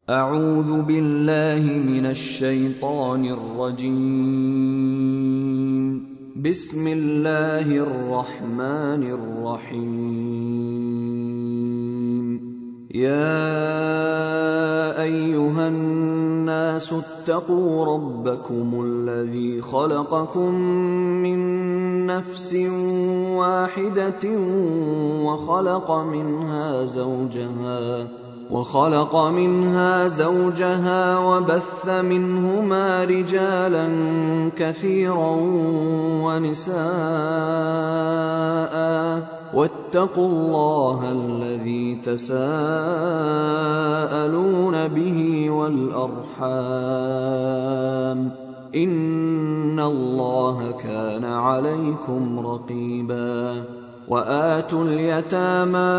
أعوذ بالله من الشيطان الرجيم. بسم الله الرحمن الرحيم. يا أيها الناس اتقوا ربكم الذي خلقكم من نفس واحدة وخلق منها زوجها وبث منهما رجالا كثيرا ونساء، واتقوا الله الذي تساءلون به والأرحام، إن الله كان عليكم رقيبا. وآتوا اليتامى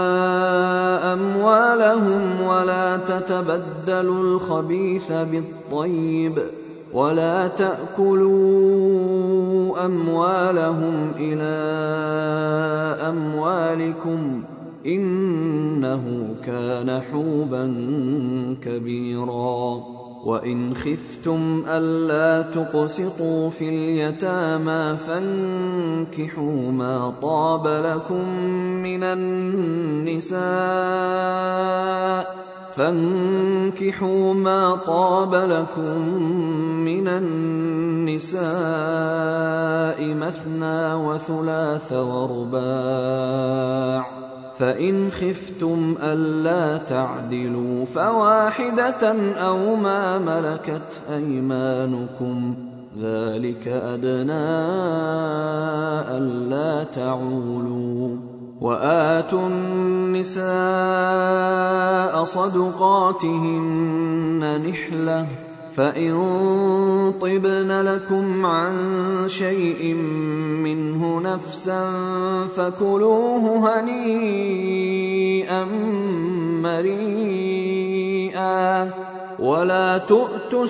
أموالهم ولا تتبدلوا الخبيث بالطيب، ولا تأكلوا أموالهم إلى أموالكم، إنه كان حوبا كبيرا. وإن خفتم ألا تقسطوا في اليتامى فانكحوا ما طاب لكم من النساء مثنى وثلاث ورباع، فإن خفتم ألا تعدلوا فواحدة أو ما ملكت أيمانكم، ذلك أدنى ألا تعولوا. وآتوا النساء صدقاتهن نحلة، فإن طبن لكم عن شيء منه نفسا فكلوه هنيئا مريئا. ولا تؤتوا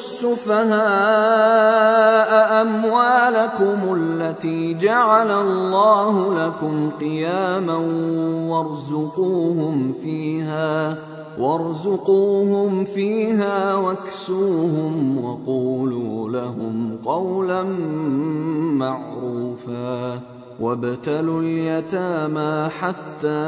السفهاء أموالكم التي جعل الله لكم قياما وارزقوهم فيها واكسوهم وقولوا لهم قولا معروفا. وابتلوا اليتامى حتى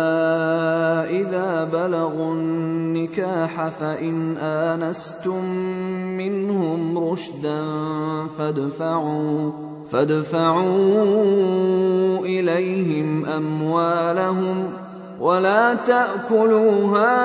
إذا بلغوا النكاح فإن آنستم منهم رشدا فادفعوا إليهم أموالهم، ولا تأكلوها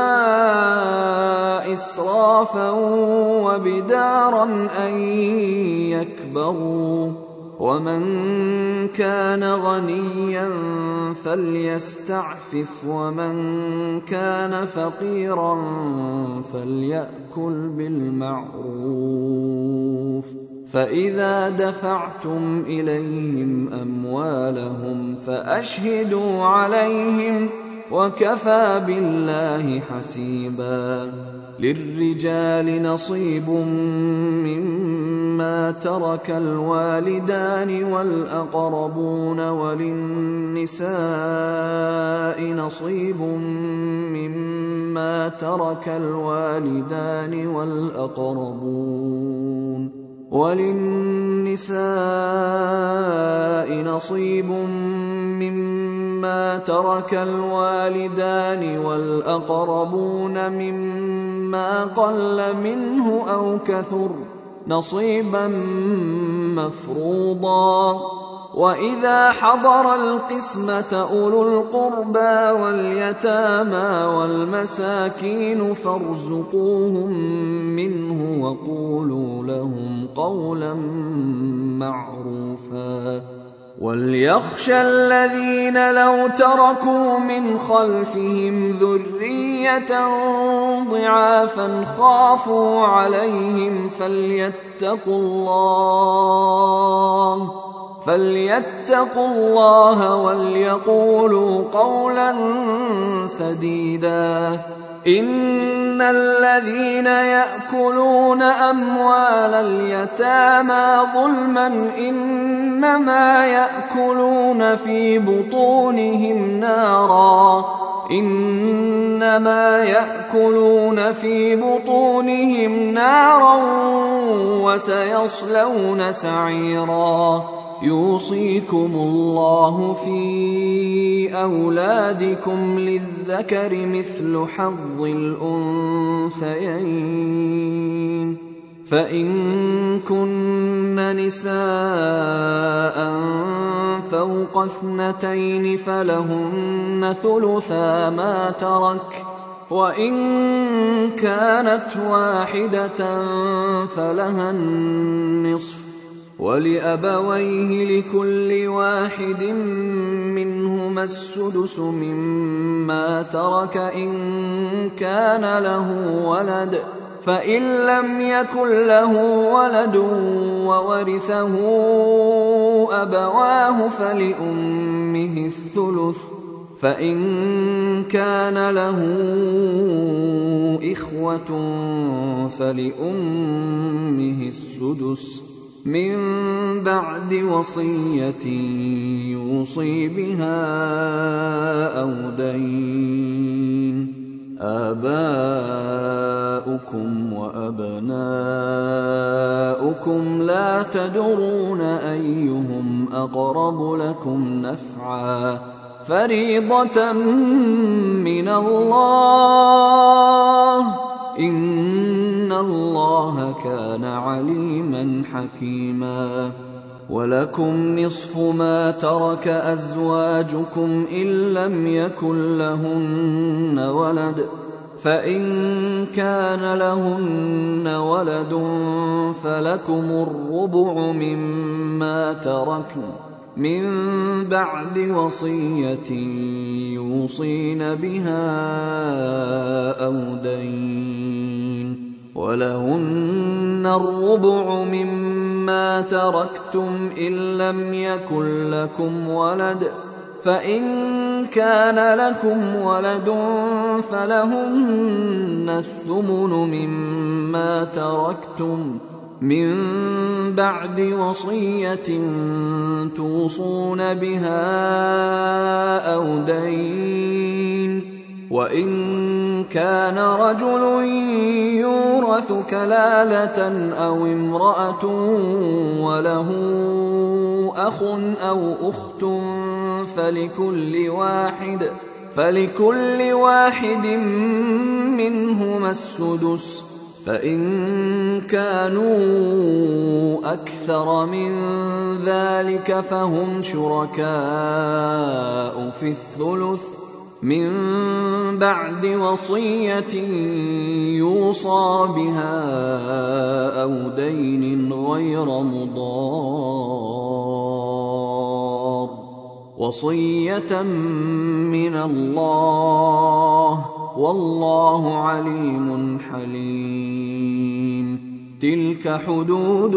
إسرافا وبدارا أن يكبروا. ومن كان غنيا فليستعفف، ومن كان فقيرا فليأكل بالمعروف. فإذا دفعتم إليهم أموالهم فأشهدوا عليهم، وكفى بالله حسيبا. للرجال نصيب مما ترك الوالدان والأقربون، وللنساء نصيب مما ترك الوالدان والأقربون مما قل منه أو كثر، نصيبا مفروضا. وإذا حضر القسمة أولو القربى واليتامى والمساكين فارزقوهم منه وقولوا لهم قولا معروفا. وليخشى الذين لو تركوا من خلفهم ذرية ضعافا خافوا عليهم فليتقوا الله وليقولوا قولا سديدا. إن الذين يأكلون أموال اليتامى ظلما إنما يأكلون في بطونهم نارا، إنما يأكلون في بطونهم نارا وسيصلون سعيرا يوصيكم الله في أولادكم للذكر مثل حظ الأنثيين فإن كن نساء فوق 2 فلهن ثلثا ما ترك وإن كانت واحدة فلها النصف ولأبويه لكل واحد منهما السدس مما ترك إن كان له ولد فإن لم يكن له ولد وورثه أبواه فلأمه الثلث فإن كان له إخوة فلأمه السدس من بعد وصية يوصي بها أو دين آباؤكم وأبناؤكم لا تدرون أيهم أقرب لكم نفعا فريضة من الله إن الله كان عليما حكيما ولكم نصف ما ترك أزواجكم إن لم يكن لهن ولد فإن كان لهن ولد فلكم الربع مما تركن من بعد وصية يوصين بها أو دين ولهن الربع مما تركتم إن لم يكن لكم ولد فإن كان لكم ولد فلهن الثمن مما تركتم من بعد وصية توصون بها أو دين وإن كان رجل يورث كلالة أو امرأة وله أخ أو أخت فلكل واحد منهما السدس فإن كانوا أكثر من ذلك فهم شركاء في الثلث من بعد وصية يوصى بها أو دين غير مضار وصية من الله والله عليم حليم تلك حدود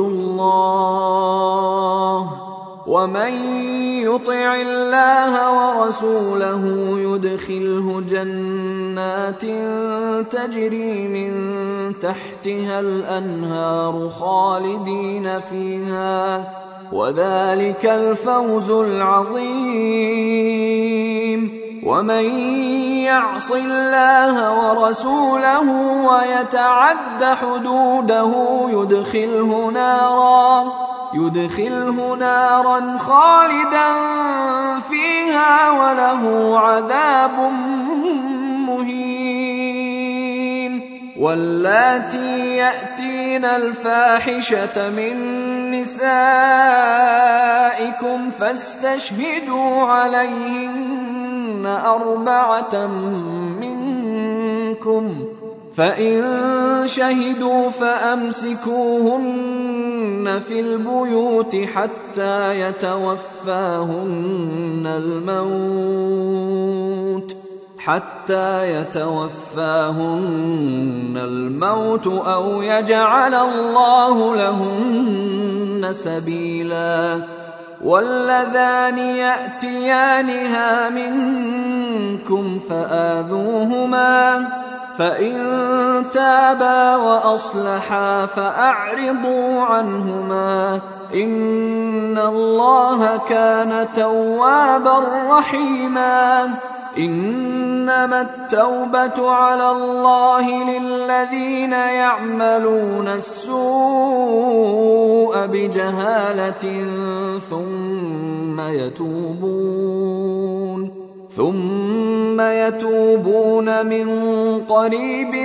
الله ومن يطع الله ورسوله يدخله جنات تجري من تحتها الأنهار خالدين فيها وذلك الفوز العظيم ومن يعص الله ورسوله ويتعد حدوده يدخله نارا خالدا فيها وله عذاب مهين واللاتي يأتين الفاحشة من نسائكم فاستشهدوا عليهن 4 منكم فإن شهدوا فأمسكوهن في البيوت حتى يتوفاهن الموت أو يجعل الله لهن سبيلا واللذان يأتيانها منكم فآذوهما فإن تابا وأصلحا فأعرضوا عنهما إن الله كان توابا رحيما إنما التوبة على الله للذين يعملون السوء بجهالة ثم يتوبون من قريب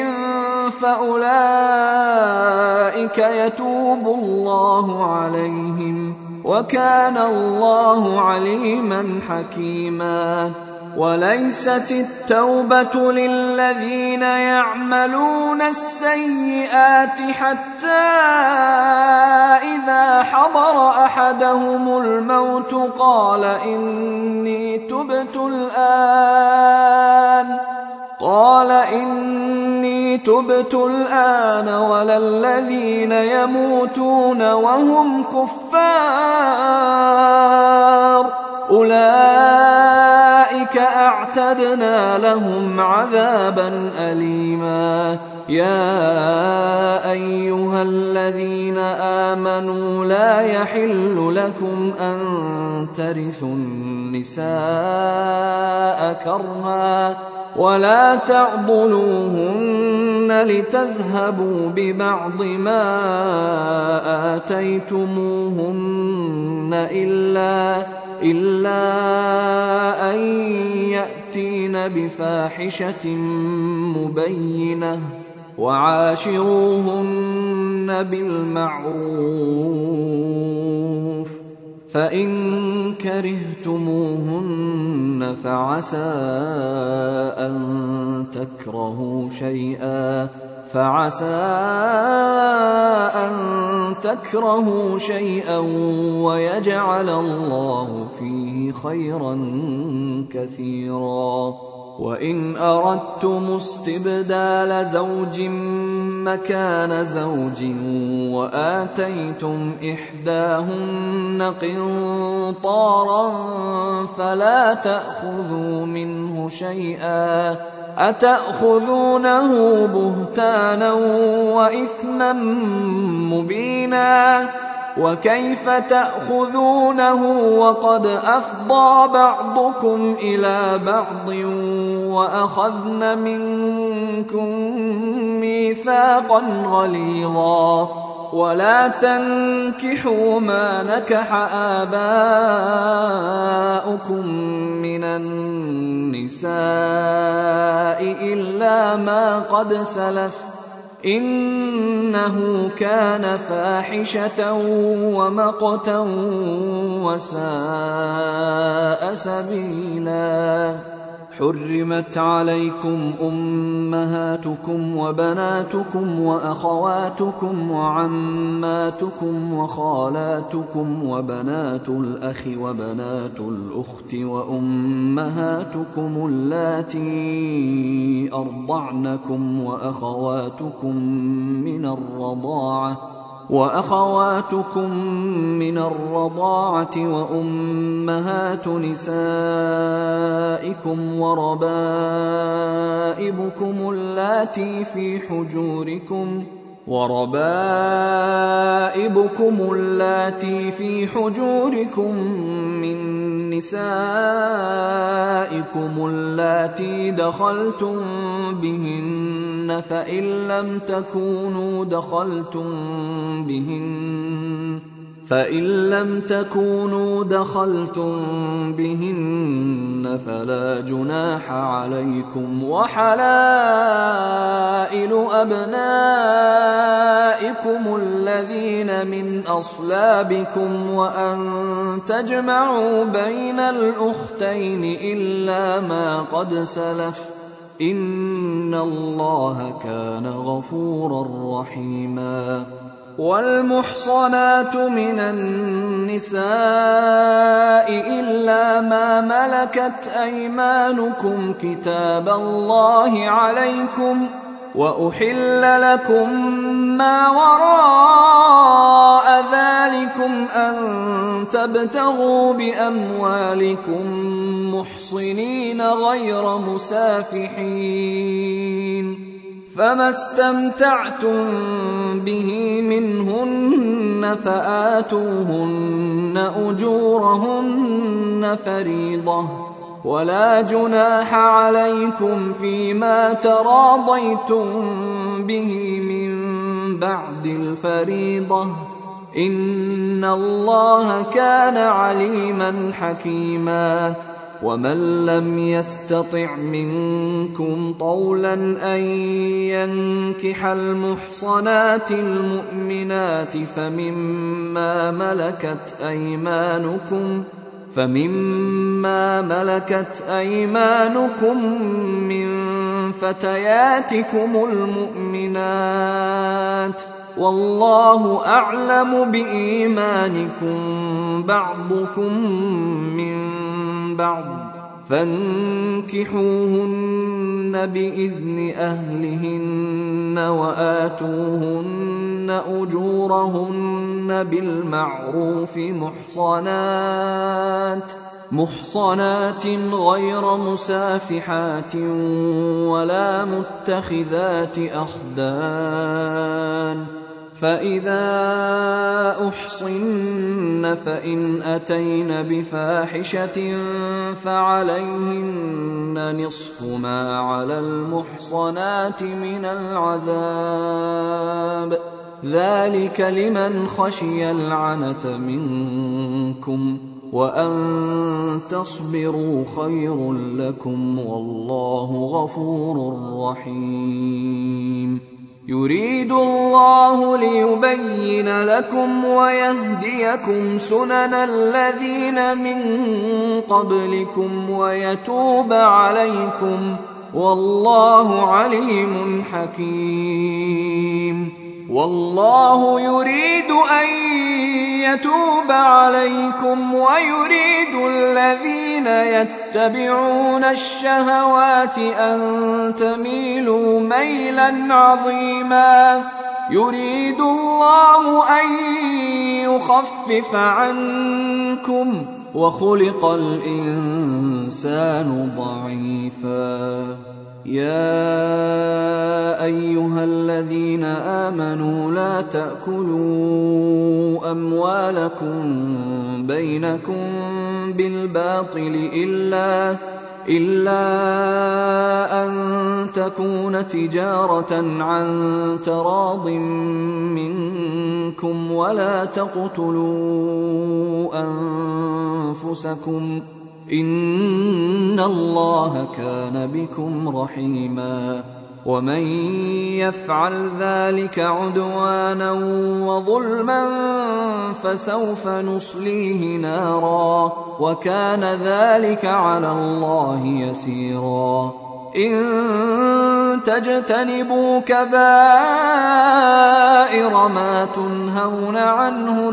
فأولئك يتوب الله عليهم وكان الله عليما حكيما. وليست التوبة للذين يعملون السيئات حتى إذا حضر أحدهم الموت قال إني تبت الآن ولا الذين يموتون وهم كفار أولئك أعتدنا لهم عذابا أليما. يا أيها الذين آمنوا لا يحل لكم أن ترثوا النساء كرها ولا تعضلوهن لتذهبوا ببعض ما آتيتموهن إلا أن يأتين بفاحشة مبينة وعاشروهن بالمعروف فإن كرهتموهن فعسى أن تكرهوا شيئا ويجعل الله فيه خيرا كثيرا. وإن أردتم استبدال زوج مكان زوج وآتيتم إحداهن قنطارا فلا تأخذوا منه شيئا أتأخذونه بهتانا وإثما مبينا. وكيف تأخذونه وقد أفضى بعضكم إلى بعض وأخذن منكم ميثاقا غليظا. ولا تنكحوا ما نكح آباؤكم من النساء إلا ما قد سلف إنه كان فاحشة ومقتا وساء سبيلا. حرمت عليكم أمهاتكم وبناتكم وأخواتكم وعماتكم وخالاتكم وبنات الأخ وبنات الأخت وأمهاتكم اللاتي أرضعنكم وأخواتكم من الرضاعة وأمهات نسائكم وربائبكم اللاتي في حجوركم من نسائكم اللاتي دخلتم بهن فإن لم تكونوا دخلتم بهن فلا جناح عليكم. وحلائل أبنائكم الذين من أصلابكم وأن تجمعوا بين الأختين إلا ما قد سلف إن الله كان غفورا رحيما. والمحصنات من النساء إلا ما ملكت أيمانكم كتاب الله عليكم وأحل لكم ما وراء ذلكم أن تبتغوا بأموالكم محصنين غير مسافحين فما استمتعتم به منهن فآتوهن أجورهن فريضة ولا جناح عليكم فيما تراضيتم به من بعد الفريضة إن الله كان عليما حكيما ومن لم يستطع منكم طولا أن ينكح المحصنات المؤمنات فمما ملكت أيمانكم من فتياتكم المؤمنات والله أعلم بإيمانكم بعضكم من بعض فانكحوهن بإذن أهلهن وآتوهن أجورهن بالمعروف محصنات غير مسافحات ولا متخذات أخدان فإذا أحصن فإن أتين بفاحشة فعليهن نصف ما على المحصنات من العذاب ذلك لمن خشي العنة منكم وأن تصبروا خير لكم والله غفور رحيم يريد الله ليبين لكم ويهديكم سنن الذين من قبلكم ويتوب عليكم والله عليم حكيم والله يريد أن يتوب عليكم ويريد الذين يتبعون الشهوات أن تميلوا ميلا عظيما يريد الله أن يخفف عنكم وخلق الإنسان ضعيفا يا أيها الذين آمنوا لا تأكلوا أموالكم بينكم بالباطل إلا أن تكون تجارة عن تراض منكم ولا تقتلوا أنفسكم إن الله كان بكم رحيما ومن يفعل ذلك عدوانا وظلما فسوف نصليه نارا وكان ذلك على الله يسيرا إن تجتنبوا كبائر ما تنهون عنه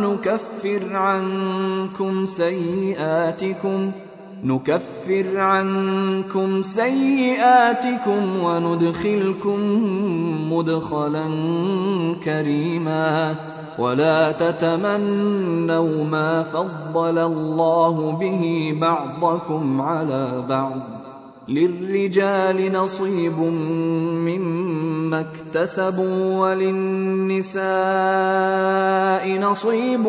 نكفر عنكم سيئاتكم وندخلكم مدخلا كريما ولا تتمنوا ما فضل الله به بعضكم على بعض للرجال نصيب مما اكتسبوا وللنساء نصيب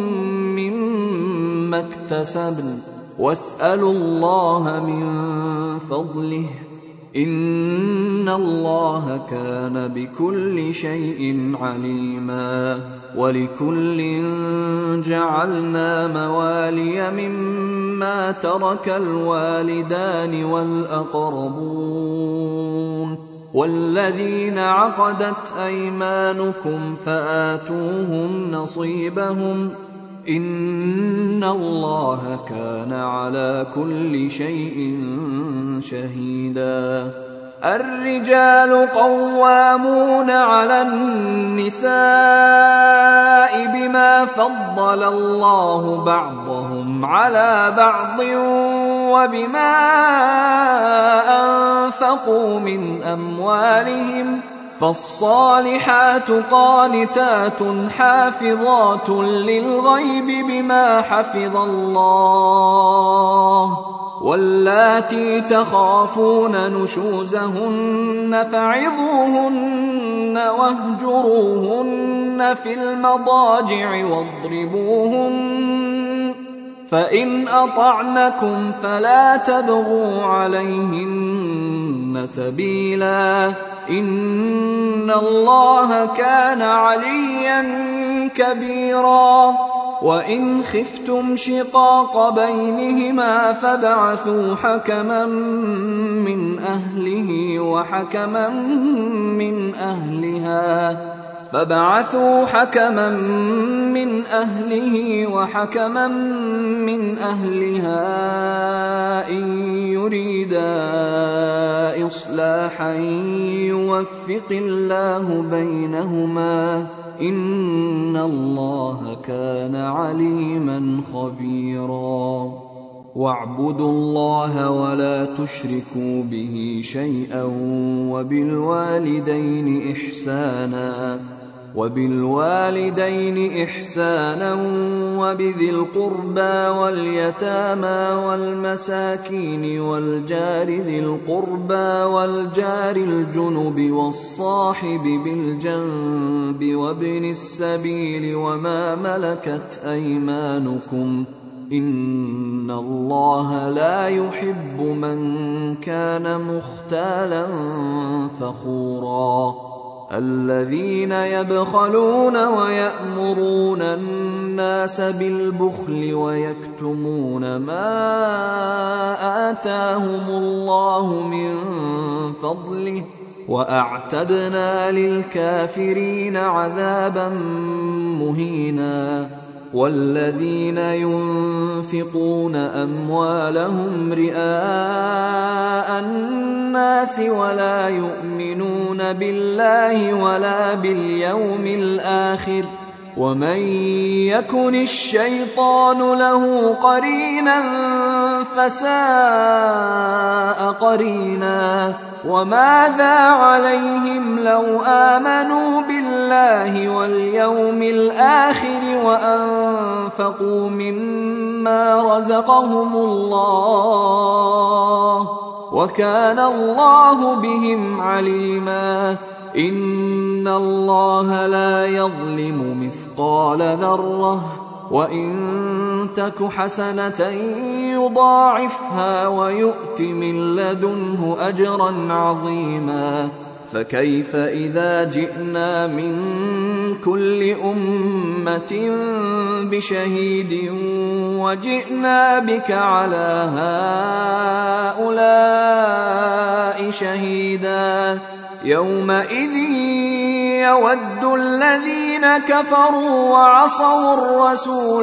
مما اكتسبن واسألوا الله من فضله إن الله كان بكل شيء عليما ولكل جعلنا موالي مما ترك الوالدان والأقربون والذين عقدت أيمانكم فآتوهم نصيبهم إن الله كان على كل شيء شهيدا الرجال قوامون على النساء بما فضل الله بعضهم على بعض وبما أنفقوا من أموالهم فالصالحات قانتات حافظات للغيب بما حفظ الله واللاتي تخافون نشوزهن فعظوهن واهجروهن في المضاجع واضربوهن فإن أطعنكم فلا تبغوا عليهن سبيلا إن الله كان عليا كبيرا وإن خفتم شقاق بينهما فابعثوا حكما من أهله وحكما من أهلها إن يريدا إصلاحا يوفق الله بينهما إن الله كان عليما خبيرا واعبدوا الله ولا تشركوا به شيئا وبالوالدين إحسانا وبذي القربى واليتامى والمساكين والجار ذي القربى والجار الجنب والصاحب بالجنب وابن السبيل وما ملكت أيمانكم إن الله لا يحب من كان مختالا فخورا الذين يبخلون ويأمرون الناس بالبخل ويكتمون ما آتاهم الله من فضله وأعتدنا للكافرين عذابا مهينا والذين ينفقون أموالهم رئاء الناس ولا يؤمنون بالله ولا باليوم الآخر ومن يكن الشيطان له قرينا فساء قرينا وماذا عليهم لو آمنوا بالله واليوم الآخر وأنفقوا مما رزقهم الله وكان الله بهم عليما إن الله لا يظلم مثقال ذرة وإن تك حسنة يضاعفها ويؤت من لدنه أجرا عظيما فكيف إذا جئنا من كل أمة بشهيد وجئنا بك على هؤلاء شهيدا يومئذ يود الذين كفروا وعصوا الرسول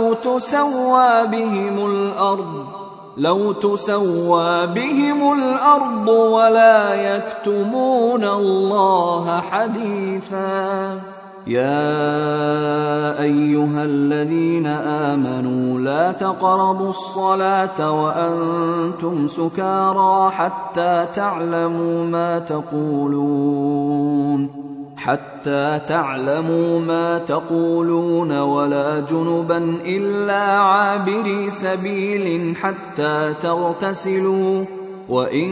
لو تسوى بهم الأرض ولا يكتمون الله حديثا يا أيها الذين آمنوا لا تقربوا الصلاة وأنتم سكارى حتى تعلموا ما تقولون ولا جنبا إلا عابري سبيل حتى تغتسلوا وإن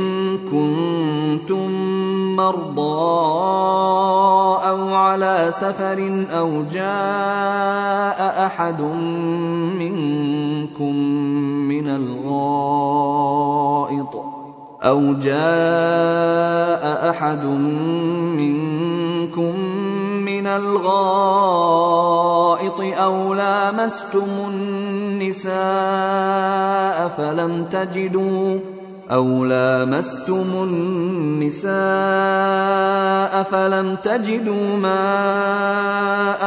كنتم مرضى أو على سفر أو جاء أحد منكم من الغائط أو لامستم النساء فلم تجدوا ماء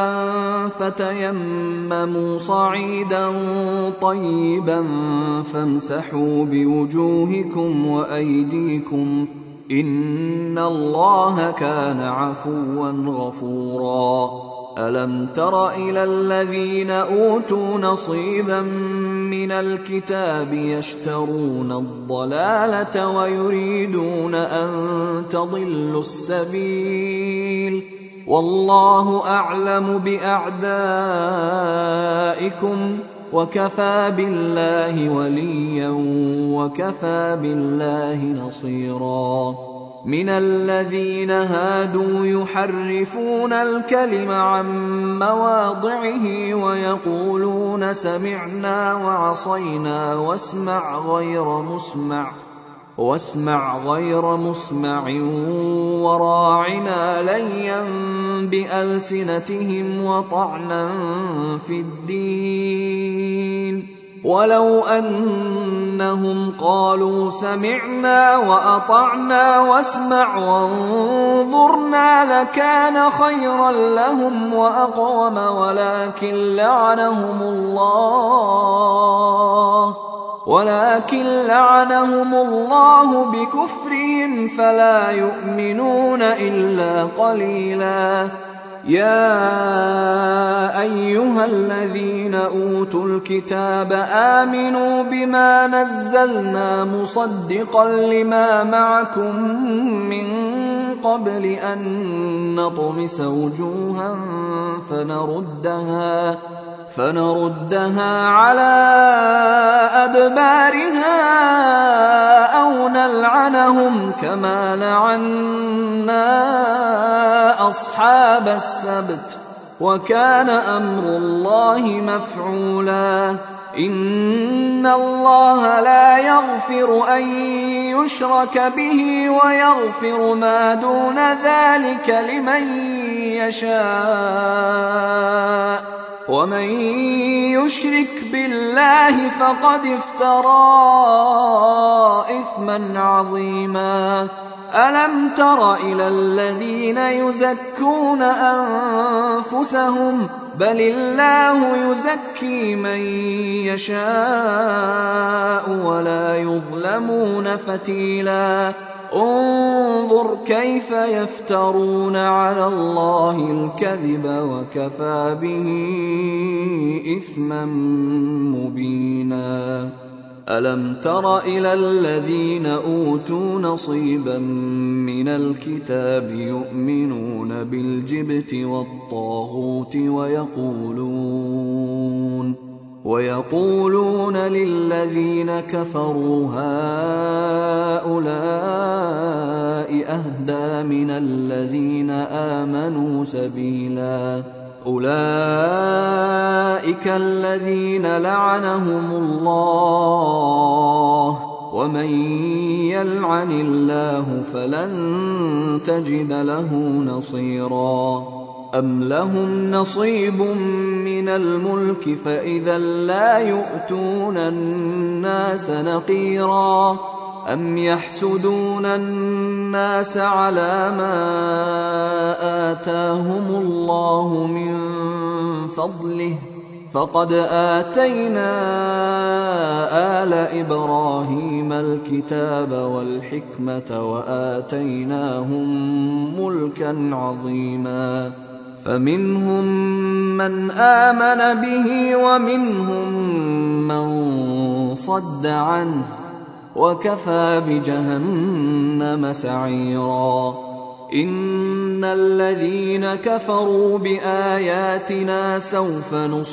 فتيمموا صعيدا طيبا فامسحوا بوجوهكم وأيديكم إن الله كان عفوا غفورا ألم تر إلى الذين أوتوا نصيبا من الكتاب يشترون الضلالة ويريدون أن تضلوا السبيل والله أعلم بأعدائكم وكفى بالله وليا وكفى بالله نصيرا من الذين هادوا يحرفون الكلم عن مواضعه ويقولون سمعنا وعصينا واسمع غير مسمع وراعنا ليا بألسنتهم وطعنا في الدين ولو أنهم قالوا سمعنا وأطعنا واسمع وانظرنا لكان خيرا لهم وأقوم ولكن لعنهم الله بكفرهم فلا يؤمنون إلا قليلا. يا أيها الذين أوتوا الكتاب آمنوا بما نزلنا مصدقا لما معكم من قبل أن نطمس وجوها فنردها على أدبارها أو نلعنهم كما لعنا أصحاب السبت وكان أمر الله مفعولا. إن الله لا يغفر أن يشرك به ويغفر ما دون ذلك لمن يشاء ومن يشرك بالله فقد افترى إثما عظيما. ألم تر إلى الذين يزكون أنفسهم بل الله يزكي من يشاء ولا يظلمون فتيلا. انظر كيف يفترون على الله الكذب وكفى به إثما مبينا. ألم تر إلى الذين أوتوا نصيبا من الكتاب يؤمنون بالجبت والطاغوت ويقولون للذين كفروا هؤلاء أهدى من الذين آمنوا سبيلا. أولئك الذين لعنهم الله ومن يلعن الله فلن تجد له نصيرا. أم لهم نصيب من الملك فإذا لا يؤتون الناس نقيرا. أم يحسدون الناس على ما آتاهم الله من فضله فقد آتينا آل إبراهيم الكتاب والحكمة وآتيناهم ملكا عظيما. فمنهم من آمن به ومنهم من صد عنه وكفى بجهنم سعيرا. إن الذين كفروا بآياتنا سوف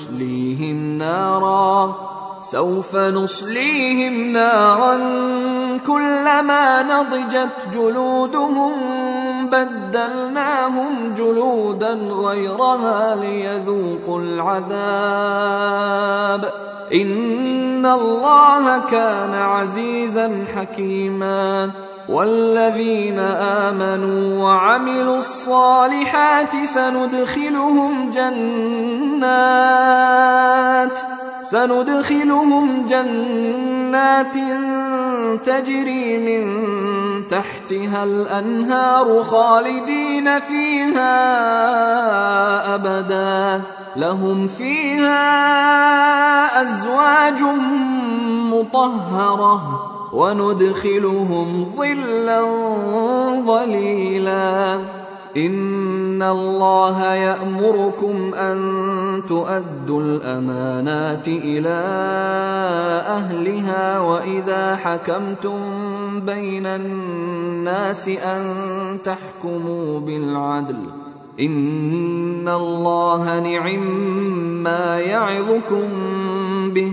نصليهم نارا كلما نضجت جلودهم بدلناهم جلودا غيرها ليذوقوا العذاب إن الله كان عزيزا حكيما. والذين آمنوا وعملوا الصالحات سندخلهم جنات تجري من تحتها الأنهار خالدين فيها أبدا لهم فيها أزواج مطهرة وندخلهم ظلا ظليلا. إن الله يأمركم أن تؤدوا الأمانات إلى أهلها وإذا حكمتم بين الناس أن تحكموا بالعدل إن الله نعما يعظكم به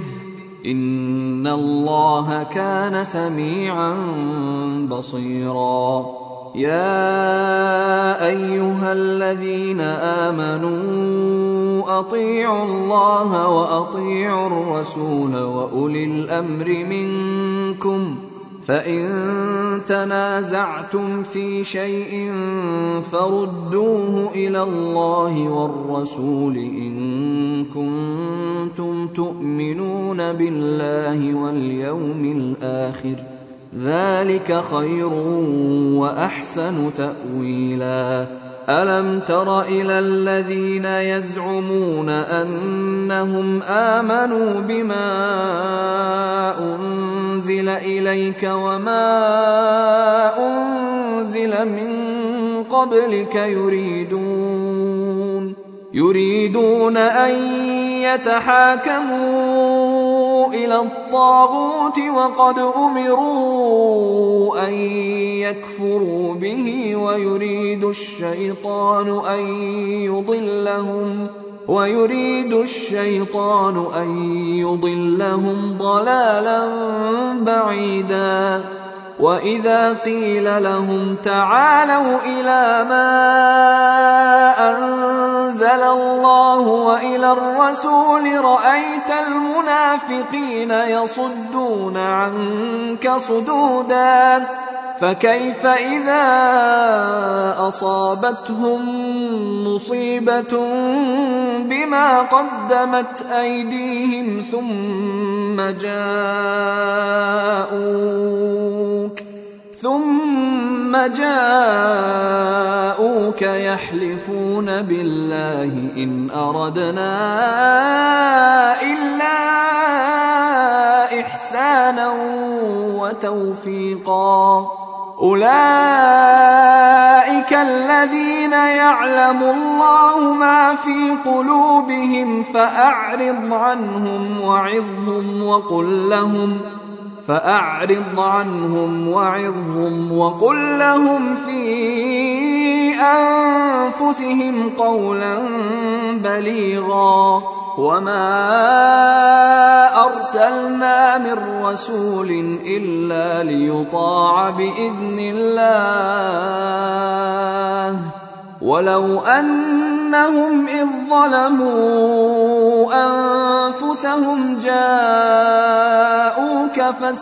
إن الله كان سميعا بصيرا. يا أيها الذين آمنوا أطيعوا الله وأطيعوا الرسول وأولي الأمر منكم فإن تنازعتم في شيء فردوه إلى الله والرسول إن كنتم تؤمنون بالله واليوم الآخر ذلك خير وأحسن تأويلا ألم تر إلى الذين يزعمون أنهم آمنوا بما أنزل إليك وما أنزل من قبلك يريدون أن يتحاكموا إلى الطاغوت وقد أمروا أن يكفروا به ويريد الشيطان أن يضلهم ضلالا بعيدا وإذا قيل لهم تعالوا إلى ما أنزل الله وإلى الرسول رأيت المنافقين يصدون عنك صدودا فكيف إذا أصابتهم مصيبة بما قدمت أيديهم ثم جاءوك يحلفون بالله إن أردنا إلا إحسانا وتوفيقا أولئك الذين يعلم الله ما في قلوبهم فأعرض عنهم وقل لهم في أنفسهم قولا بليغا وما أرسلنا من رسول إلا ليطاع بإذن الله ولو أنهم إذ ظلموا أنفسهم جاءوك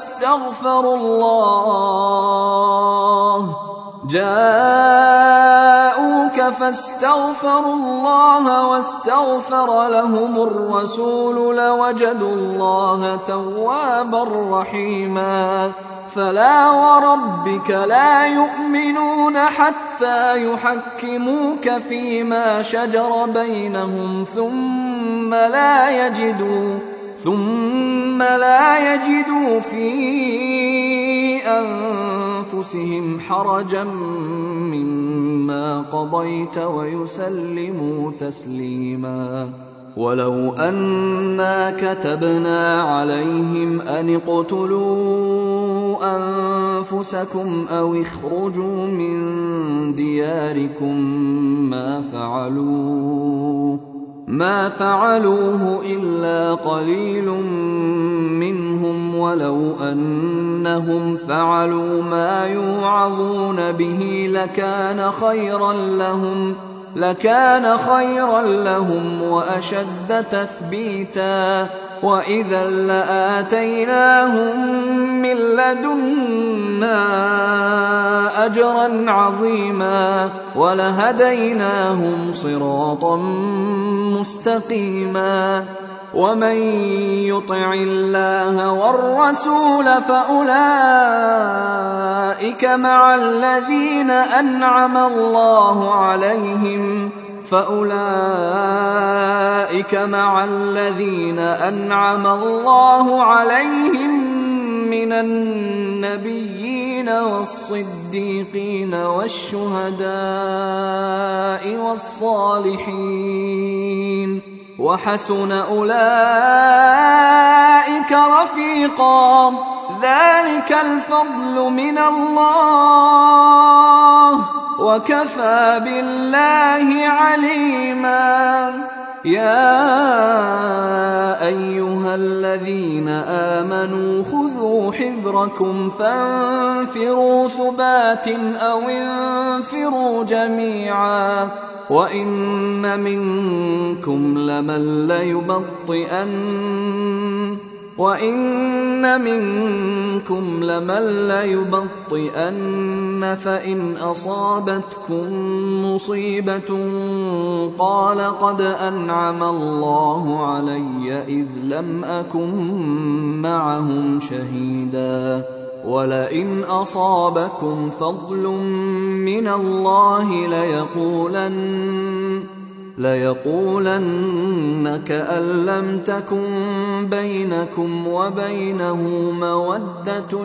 فاستغفروا الله واستغفر لهم الرسول لوجدوا الله توابا رحيما فلا وربك لا يؤمنون حتى يحكموك فيما شجر بينهم ثم لا يجدوا في أنفسهم حرجا مما قضيت ويسلموا تسليما ولو أنا كتبنا عليهم أن اقتلوا أنفسكم أو اخرجوا من دياركم ما فعلوه إلا قليل منهم ولو أنهم فعلوا ما يوعظون به لكان خيرا لهم وأشد تثبيتا وإذا لآتيناهم من لدنا أجرا عظيما ولهديناهم صراطا مستقيما ومن يطع الله والرسول فأولئك مع الذين أنعم الله عليهم من النبيين والصديقين والشهداء والصالحين وحسن أولئك رفيقا ذلك الفضل من الله وكفى بالله عليما يا أيها الذين آمنوا خذوا حذركم وزركم فانفروا ثبات أو انفروا جميعا وإن منكم لمن ليبطئن فإن أصابتكم مصيبة قال قد أنعم الله علي إذ لم أكن معهم شهيدا ولئن أصابكم فضل من الله ليقولن كأن لم تكن بينكم وبينه مودة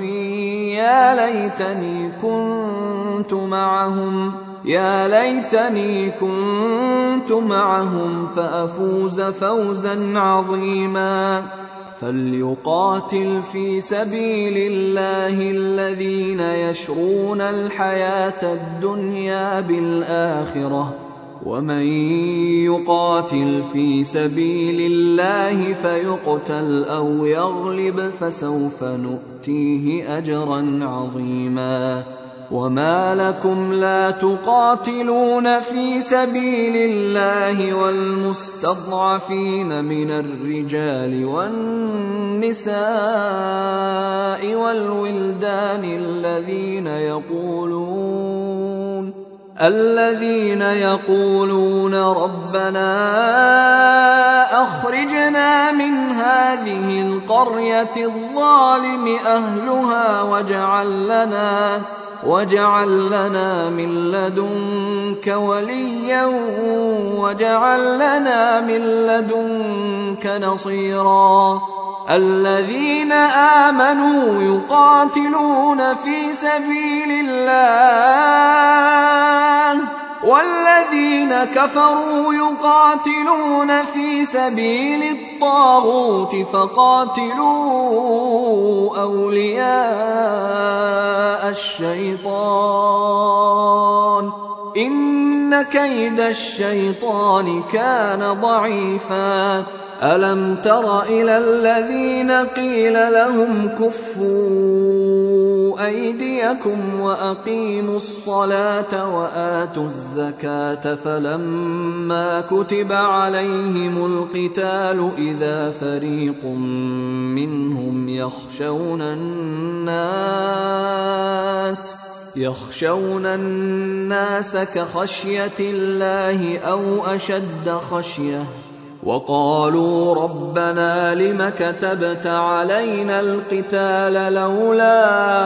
يا ليتني كنت معهم فأفوز فوزا عظيما فليقاتل في سبيل الله الذين يشرون الحياة الدنيا بالآخرة ومن يقاتل في سبيل الله فيقتل أو يغلب فسوف نؤتيه أجرا عظيما وما لكم لا تقاتلون في سبيل الله والمستضعفين من الرجال والنساء والولدان الذين يقولون ربنا أخرجنا من هذه القرية الظالم أهلها واجعل لنا من لدنك وليا واجعل لنا من لدنك نصيرا الذين آمنوا يقاتلون في سبيل الله والذين كفروا يقاتلون في سبيل الطاغوت فقاتلوا أولياء الشيطان إن كيد الشيطان كان ضعيفا ألم تر إلى الذين قيل لهم كفوا أيديكم وأقيموا الصلاة وآتوا الزكاة فلما كتب عليهم القتال إذا فريق منهم يخشون الناس كخشية الله أو أشد خشية وقالوا ربنا لم كتبت علينا القتال لولا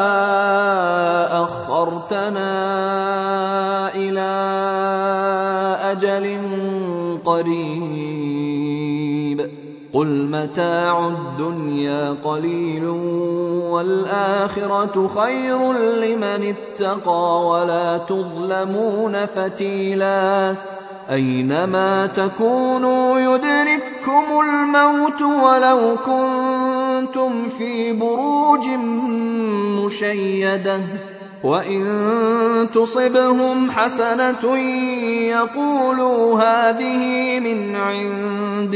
أخرتنا إلى أجل قريب قل متاع الدنيا قليل والآخرة خير لمن اتقى ولا تظلمون فتيلا أينما تكونوا يدرككم الموت ولو كنتم في بروج مشيدة وإن تصبهم حسنة يقولوا هذه من عند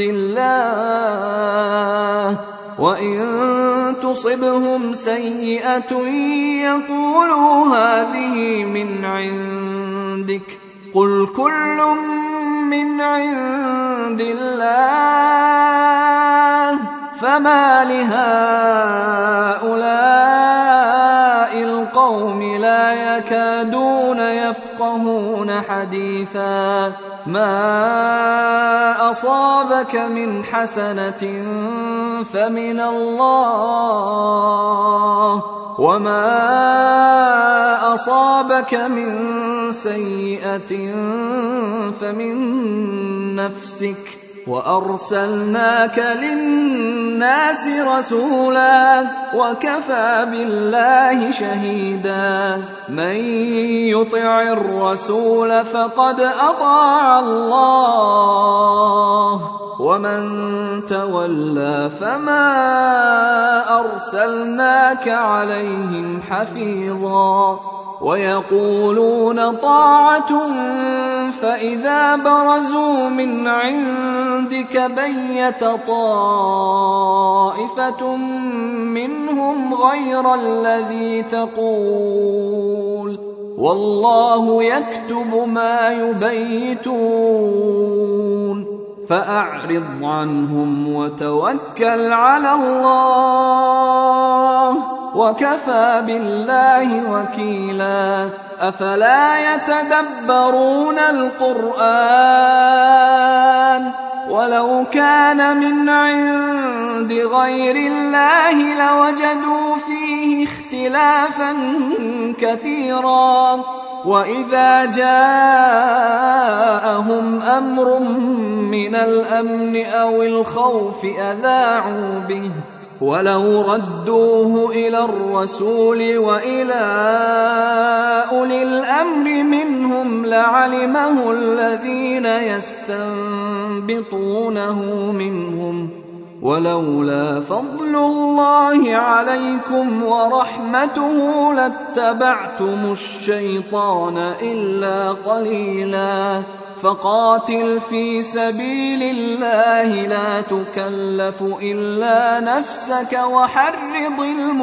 الله وإن تصبهم سيئة يقولوا هذه من عندك قل كل من عند الله فما لهؤلاء القوم لا يكادون يفقهون حديثا ما أصابك من حسنة فمن الله وما أصابك من سيئة فمن نفسك وأرسلناك للناس رسولا وكفى بالله شهيدا من يطع الرسول فقد أطاع الله ومن تولى فما أرسلناك عليهم حفيظا ويقولون طاعة فإذا برزوا من عندك بيت طائفة منهم غير الذي تقول والله يكتب ما يبيتون فأعرض عنهم وتوكل على الله وكفى بالله وكيلا أفلا يتدبرون القرآن ولو كان من عند غير الله لوجدوا فيه اختلافا كثيرا وإذا جاءهم أمر من الأمن أو الخوف أذاعوا به ولو ردوه إلى الرسول وإلى أولي الأمر منهم لعلمه الذين يستنبطونه منهم ولولا فضل الله عليكم ورحمته لاتبعتم الشيطان إلا قليلا فقاتل في سبيل الله لا تكلف إلا نفسك وحرض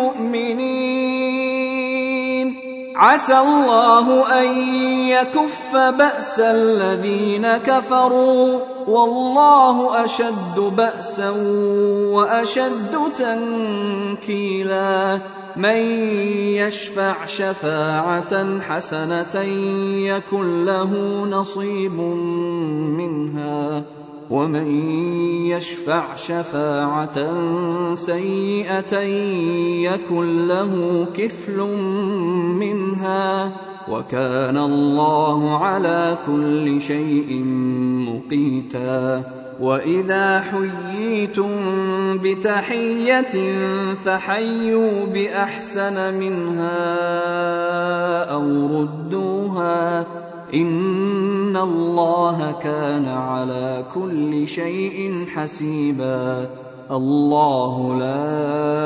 المؤمنين عسى الله أن يكف بأس الذين كفروا والله أشد بأسا وأشد تنكيلا من يشفع شفاعة حسنة يكن له نصيب منها ومن يشفع شفاعة سيئة يكن له كفل منها وكان الله على كل شيء مقيتا وإذا حييتم بتحية فحيوا بأحسن منها أو ردوها إن الله كان على كل شيء حسيبا الله لا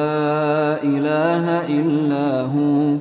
إله إلا هو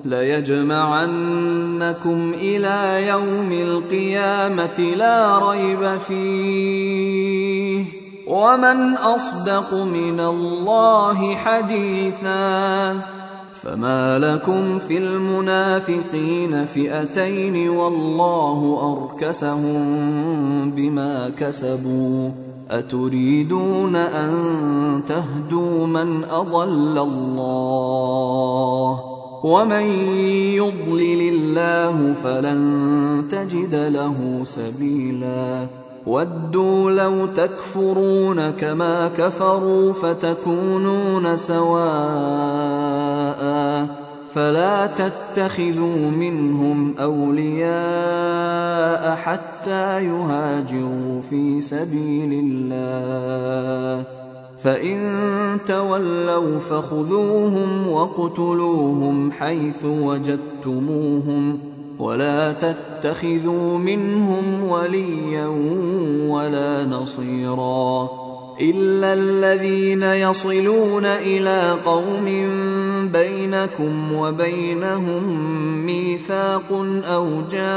ليجمعنكم إلى يوم القيامة لا ريب فيه ومن أصدق من الله حديثا فما لكم في المنافقين فئتين والله أركسهم بما كسبوا أتريدون أن تهدوا من أضل الله ومن يضلل الله فلن تجد له سبيلا ودوا لو تكفرون كما كفروا فتكونون سواء فلا تتخذوا منهم أولياء حتى يهاجروا في سبيل الله فإن تولوا فخذوهم وَاقْتُلُوهُمْ حيث وجدتموهم ولا تتخذوا منهم وليا ولا نصيرا إلا الذين يصلون إلى قوم بينكم وبينهم ميثاق أو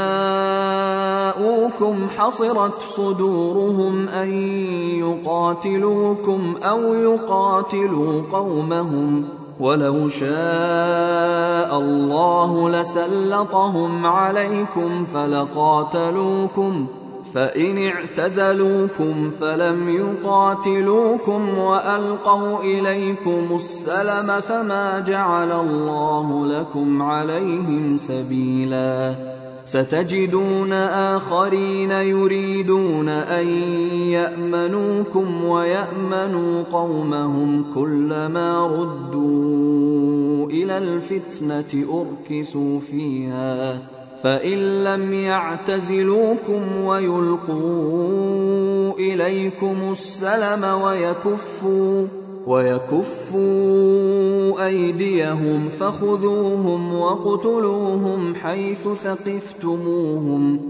جاءوكم حصرت صدورهم أن يقاتلوكم أو يقاتلوا قومهم ولو شاء الله لسلطهم عليكم فلقاتلوكم فإن اعتزلوكم فلم يقاتلوكم وألقوا إليكم السلم فما جعل الله لكم عليهم سبيلا ستجدون آخرين يريدون أن يأمنوكم ويأمنوا قومهم كلما ردوا إلى الفتنة أركسوا فيها فإن لم يعتزلوكم ويلقوا إليكم السلم ويكفوا أيديهم فخذوهم واقتلوهم حيث ثقفتموهم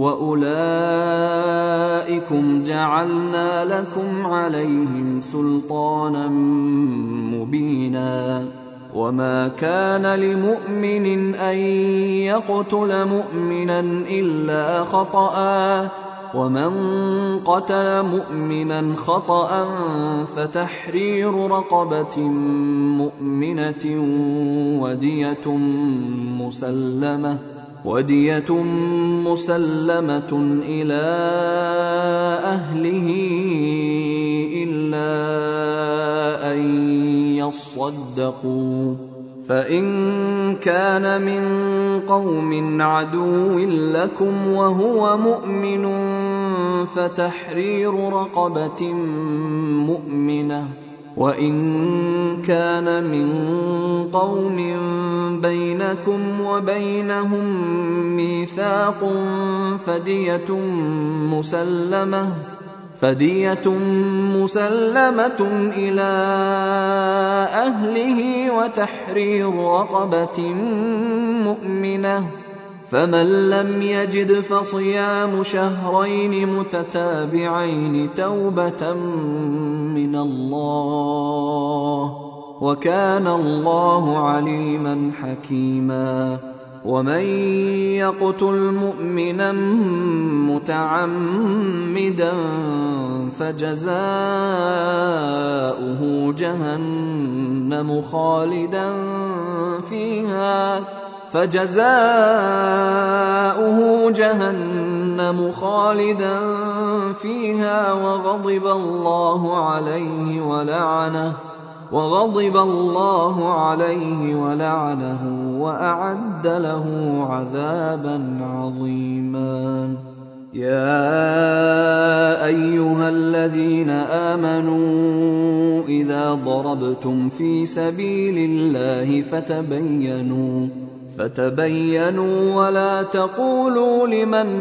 وأولئكم جعلنا لكم عليهم سلطانا مبينا وما كان لمؤمن أن يقتل مؤمنا إلا خطأ، ومن قتل مؤمنا خطأ فتحرير رقبة مؤمنة ودية مسلمة إلى أهله إلا أن يصدقوا، فإن كان من قوم عدو لكم وهو مؤمن فتحرير رقبة مؤمنة، وإن كان من قوم بينكم وبينهم ميثاق فدية مسلمة إلى أهله وتحرير رقبة مؤمنة، فمن لم يجد فصيام شهرين متتابعين توبة من الله، وكان الله عليما حكيما. ومن يقتل مؤمنا متعمدا فجزاؤه جهنم خالدا فيها وغضب الله عليه ولعنه وأعد له عذابا عظيما. يا أيها الذين آمنوا إذا ضربتم في سبيل الله فتبينوا ولا تقولوا لمن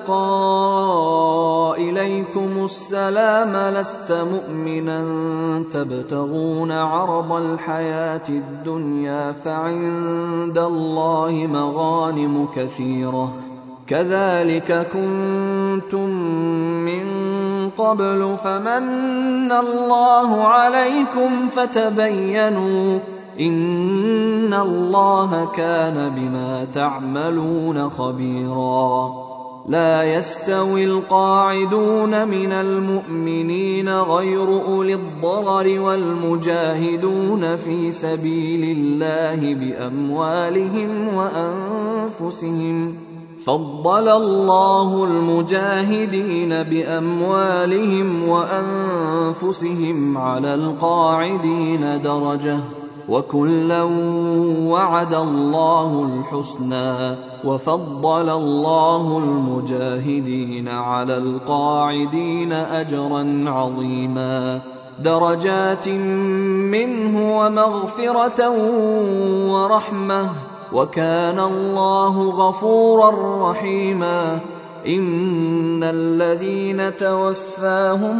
ألقى إليكم السلام لست مؤمنا تبتغون عرض الحياة الدنيا فعند الله مغانم كثيرة كذلك كنتم من قبل فمن الله عليكم فتبينوا إن الله كان بما تعملون خبيرا. لا يستوي القاعدون من المؤمنين غير أولي الضرر والمجاهدون في سبيل الله بأموالهم وأنفسهم، فضل الله المجاهدين بأموالهم وأنفسهم على القاعدين درجة، وكلا وعد الله الحسنى، وفضل الله المجاهدين على القاعدين أجرا عظيما، درجات منه ومغفرة ورحمة، وكان الله غفورا رحيما. إن الذين توفاهم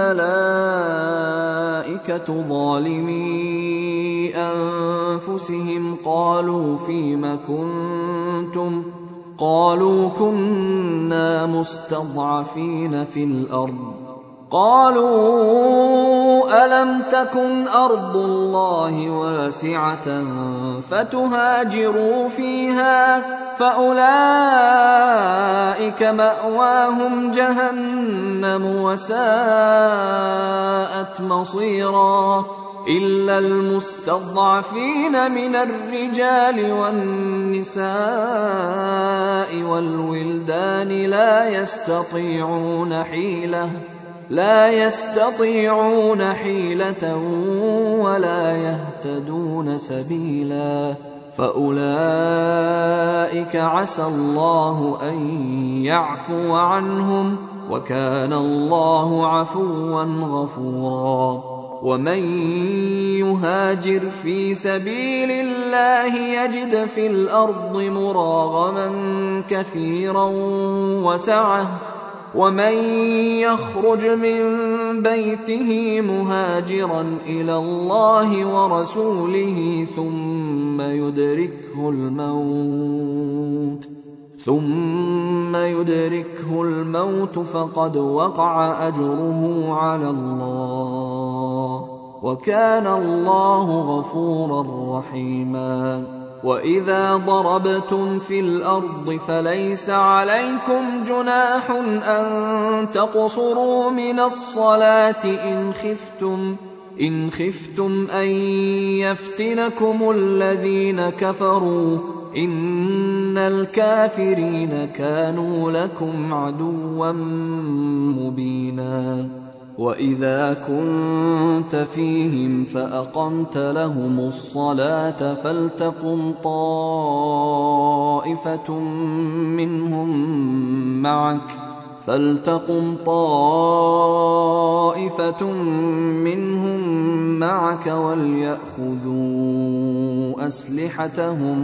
الملائكة ظالمي أنفسهم قالوا فيم كنتم؟ قالوا كنا مستضعفين في الأرض. قالوا ألم تكن أرض الله واسعة فتهاجروا فيها فأولئك مأواهم جهنم وساءت مصيرا. إلا المستضعفين من الرجال والنساء والولدان لا يستطيعون حيلة ولا يهتدون سبيلا، فأولئك عسى الله أن يعفو عنهم، وكان الله عفوا غفورا. ومن يهاجر في سبيل الله يجد في الأرض مراغما كثيرا وسعة، ومن يخرج من بيته مهاجرا إلى الله ورسوله ثم يدركه الموت فقد وقع أجره على الله، وكان الله غفورا رحيما. وإذا ضربتم في الأرض فليس عليكم جناح أن تقصروا من الصلاة إن خفتم أن يفتنكم الذين كفروا إن الكافرين كانوا لكم عدوا مبينا. وإذا كنت فيهم فأقمت لهم الصلاة فلتقم طائفة منهم معك وليأخذوا أسلحتهم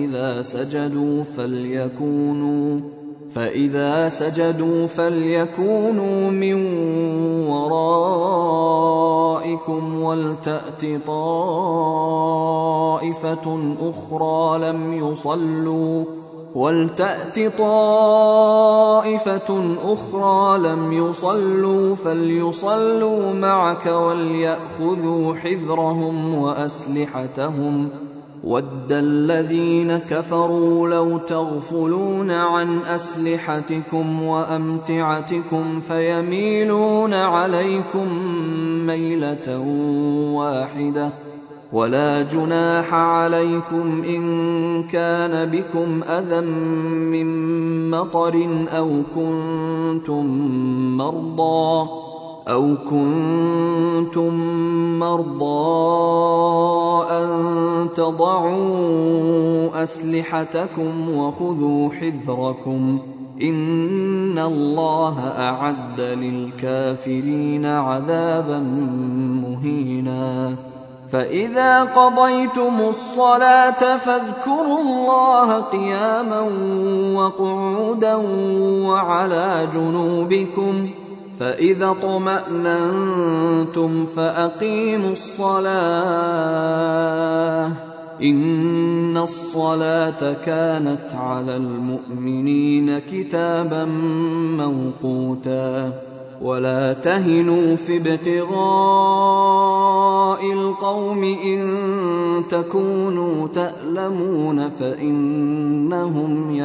فإذا سجدوا فليكونوا من ورائكم ولتأت طائفة أخرى لم يصلوا فليصلوا معك وليأخذوا حذرهم وأسلحتهم. وَدَّ الَّذِينَ كَفَرُوا لَوْ تَغْفُلُونَ عَنْ أَسْلِحَتِكُمْ وَأَمْتِعَتِكُمْ فَيَمِيلُونَ عَلَيْكُمْ مَيْلَةً وَاحِدَةً. وَلَا جُنَاحَ عَلَيْكُمْ إِن كَانَ بِكُمْ أَذًى مِّن مَّطَرٍ أَوْ كُنتُم مَّرْضَىٰ أَن تَضَعُوا أَسْلِحَتَكُمْ وَخُذُوا حِذْرَكُمْ إِنَّ اللَّهَ أَعَدَّ لِلْكَافِرِينَ عَذَابًا مُّهِينًا. فَإِذَا قَضَيْتُمُ الصَّلَاةَ فاذكروا الله قِيَامًا وَقُعُودًا وَعَلَى جُنُوبِكُمْ فإذا اطمأننتم فأقيموا الصلاة إن الصلاة كانت على المؤمنين كتابا موقوتا. ولا تهنوا في ابتغاء القوم إن تكونوا تألمون فإنهم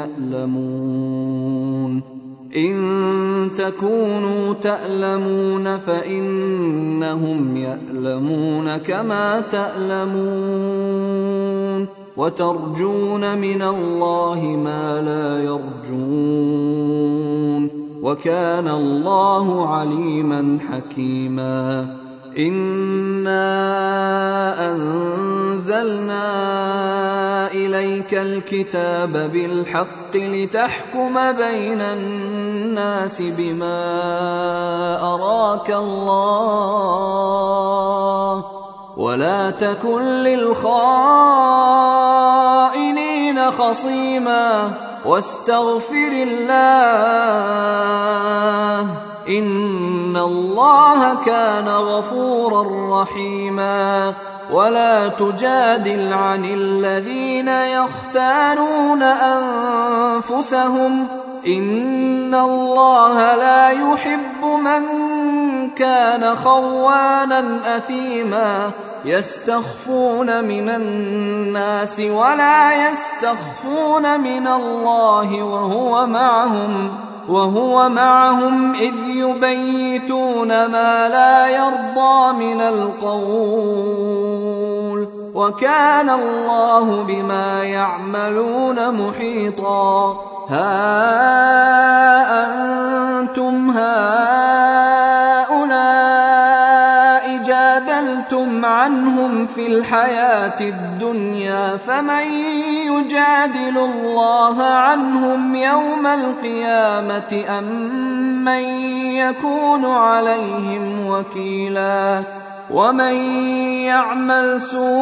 يألمون كما تألمون وترجون من الله ما لا يرجون وكان الله عليما حكيما. إنا أنزلنا إليك الكتاب بالحق لتحكم بين الناس بما أراك الله ولا تكن للخائنين خصيما واستغفر الله إن الله كان غفورا رحيما. ولا تجادل عن الذين يختانون أنفسهم إن الله لا يحب من كان خوانا أثيما يستخفون من الناس ولا يستخفون من الله وهو معهم إذ يبيتون ما لا يرضى من القول وكان الله بما يعملون محيطا. ها أنتم هؤلاء جادلتم عنهم في الحياة الدنيا فمن يجادل الله عنهم يوم القيامة أم من يكون عليهم وكيلا. ومن يعمل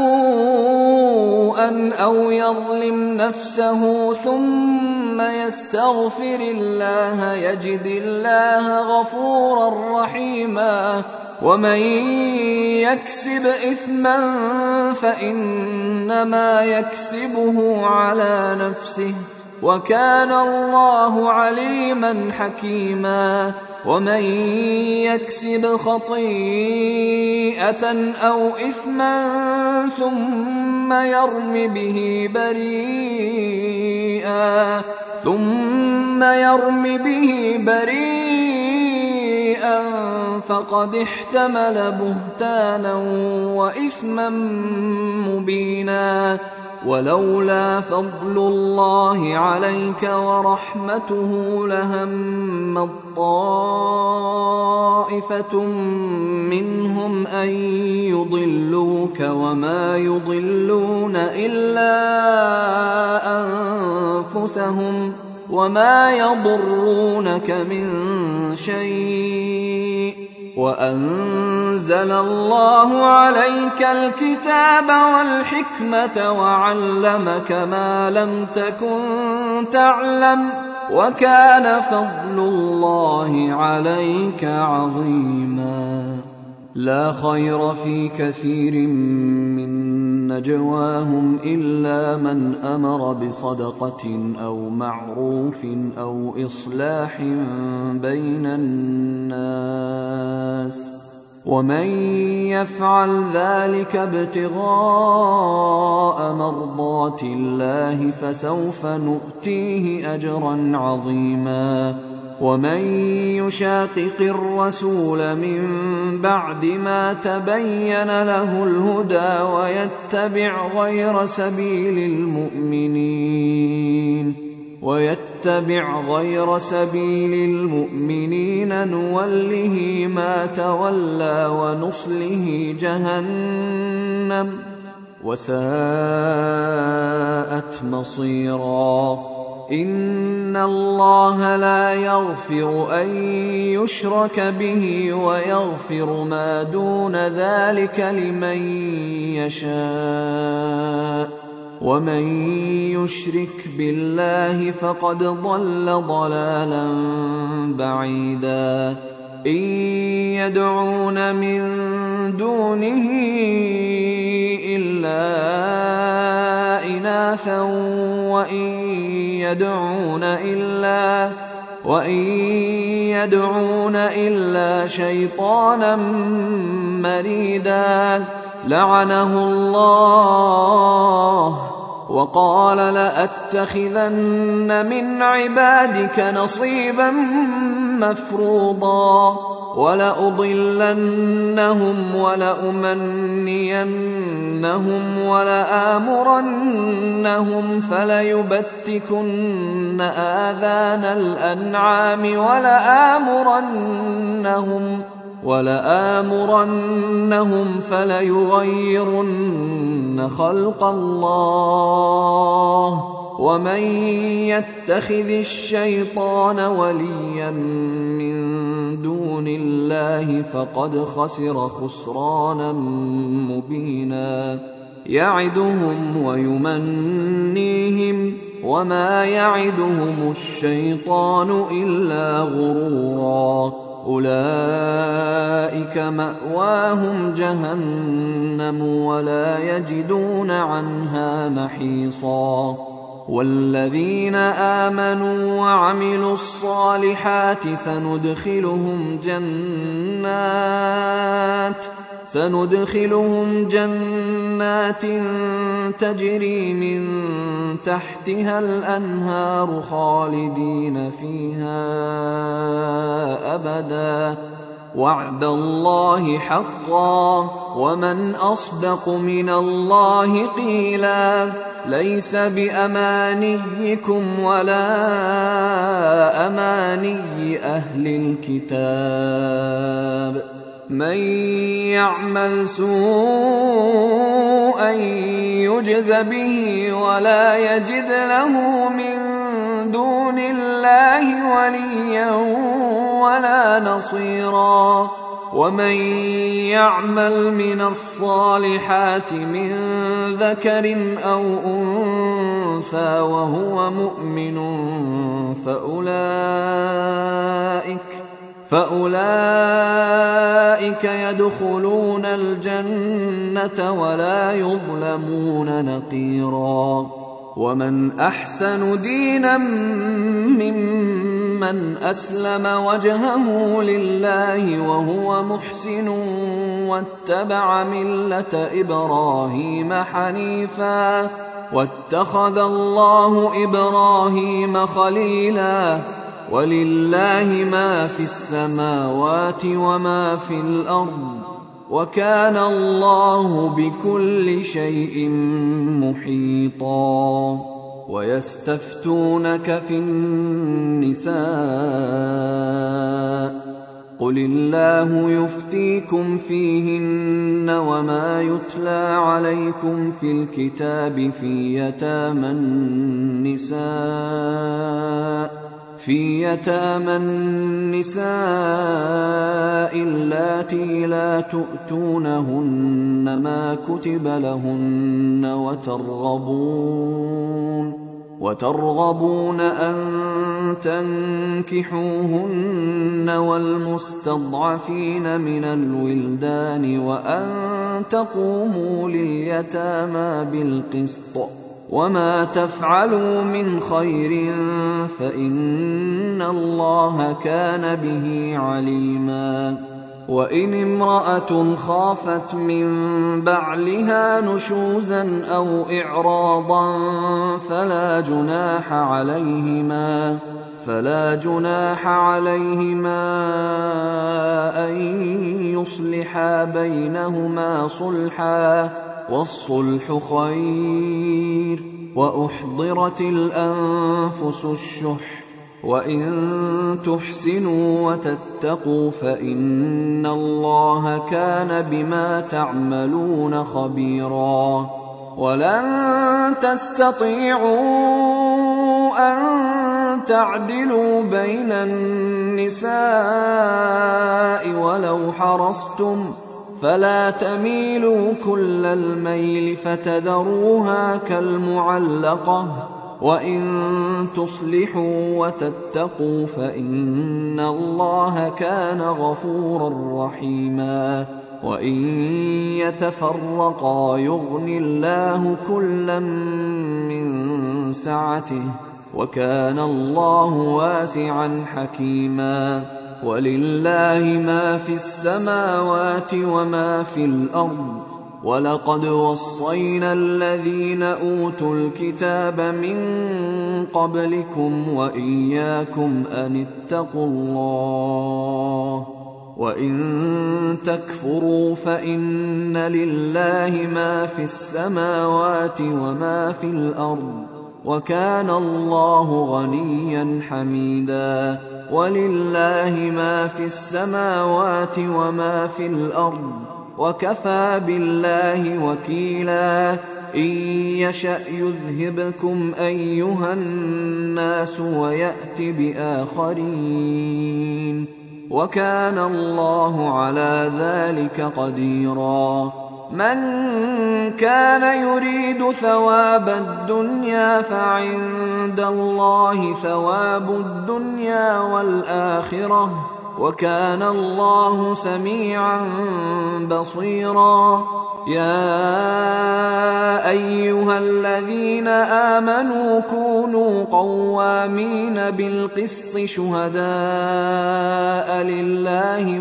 سوءا أو يظلم نفسه ثم يستغفر الله يجد الله غفورا رحيما. ومن يكسب إثما فإنما يكسبه على نفسه وكان الله عليما حكيما. ومن يكسب خطيئة أو إثما ثم يرم به بريئا فقد احتمل بهتانا وإثما مبينا. ولولا فضل الله عليك ورحمته لهمت طائفة منهم أن يضلوك وما يضلون إلا أنفسهم وما يضرونك من شيء وأنزل الله عليك الكتاب والحكمة وعلمك ما لم تكن تعلم وكان فضل الله عليك عظيما. لا خير في كثير من نجواهم إلا من أمر بصدقة أو معروف أو إصلاح بين الناس ومن يفعل ذلك ابتغاء مرضات الله فسوف نؤتيه أجرا عظيما. ومن يشاقق الرسول من بعد ما تبين له الهدى ويتبع غير سبيل المؤمنين نوله ما تولى ونصله جهنم وساءت مصيرا. إن الله لا يغفر أن يشرك به ويغفر ما دون ذلك لمن يشاء ومن يشرك بالله فقد ضل ضلالا بعيدا. إن يدعون من دونه إلا إناثا وإن يدعون إلا شيطانا مريدا لعنه الله وقال لأتخذن من عبادك نصيبا مفروضا ولأضلنهم ولأمنينهم ولآمرنهم فليبتكن آذان الأنعام ولآمرنهم فليغيرن خلق الله ومن يتخذ الشيطان وليا من دون الله فقد خسر خسرانا مبينا. يعدهم ويمنيهم وما يعدهم الشيطان إلا غرورا. أولئك مأواهم جهنم ولا يجدون عنها محيصا. والذين آمنوا وعملوا الصالحات سندخلهم جنات تجري من تحتها الأنهار خالدين فيها أبدا وعد الله حقا ومن أصدق من الله قيلا. ليس بأمانيكم ولا أماني أهل الكتاب من يعمل سوءا يجز به ولا يجد له من دون الله وليا ولا نصيرا. ومن يعمل من الصالحات من ذكر أو أنثى وهو مؤمن فأولئك يدخلون الجنة ولا يظلمون نقيرا. ومن أحسن دينا ممن ممن أسلم وجهه لله وهو محسن واتبع ملة إبراهيم حنيفا واتخذ الله إبراهيم خليلا ولله ما في السماوات وما في الأرض وكان الله بكل شيء محيطا ويستفتونك في النساء قل الله يفتيكم فيهن وما يتلى عليكم في الكتاب في يتامى النساء اللاتي لا تؤتونهن ما كتب لهن وترغبون أن تنكحوهن والمستضعفين من الولدان وأن تقوموا لليتامى بالقسط وما تفعلوا من خير فإن الله كان به عليما وإن امرأة خافت من بعلها نشوزا أو إعراضا فلا جناح عليهما أن يصلحا بينهما صلحا والصلح خير وأحضرت الأنفس الشح وإن تحسنوا وتتقوا فإن الله كان بما تعملون خبيرا ولن تستطيعوا أن تعدلوا بين النساء ولو حرصتم فلا تميلوا كل الميل فتذروها كالمعلقة وإن تصلحوا وتتقوا فإن الله كان غفورا رحيما وإن يتفرقا يغن الله كلا من سعته وكان الله واسعا حكيما ولله ما في السماوات وما في الأرض ولقد وصينا الذين أوتوا الكتاب من قبلكم وإياكم أن اتقوا الله وإن تكفروا فإن لله ما في السماوات وما في الأرض وكان الله غنيا حميدا ولله ما في السماوات وما في الأرض وكفى بالله وكيلا إن يشأ يذهبكم أيها الناس ويأت بآخرين وكان الله على ذلك قديرا من كان يريد ثواب الدنيا فعند الله ثواب الدنيا والآخرة وكان الله سميعا بصيرا يا أيها الذين آمنوا كونوا قوامين بالقسط شهداء لله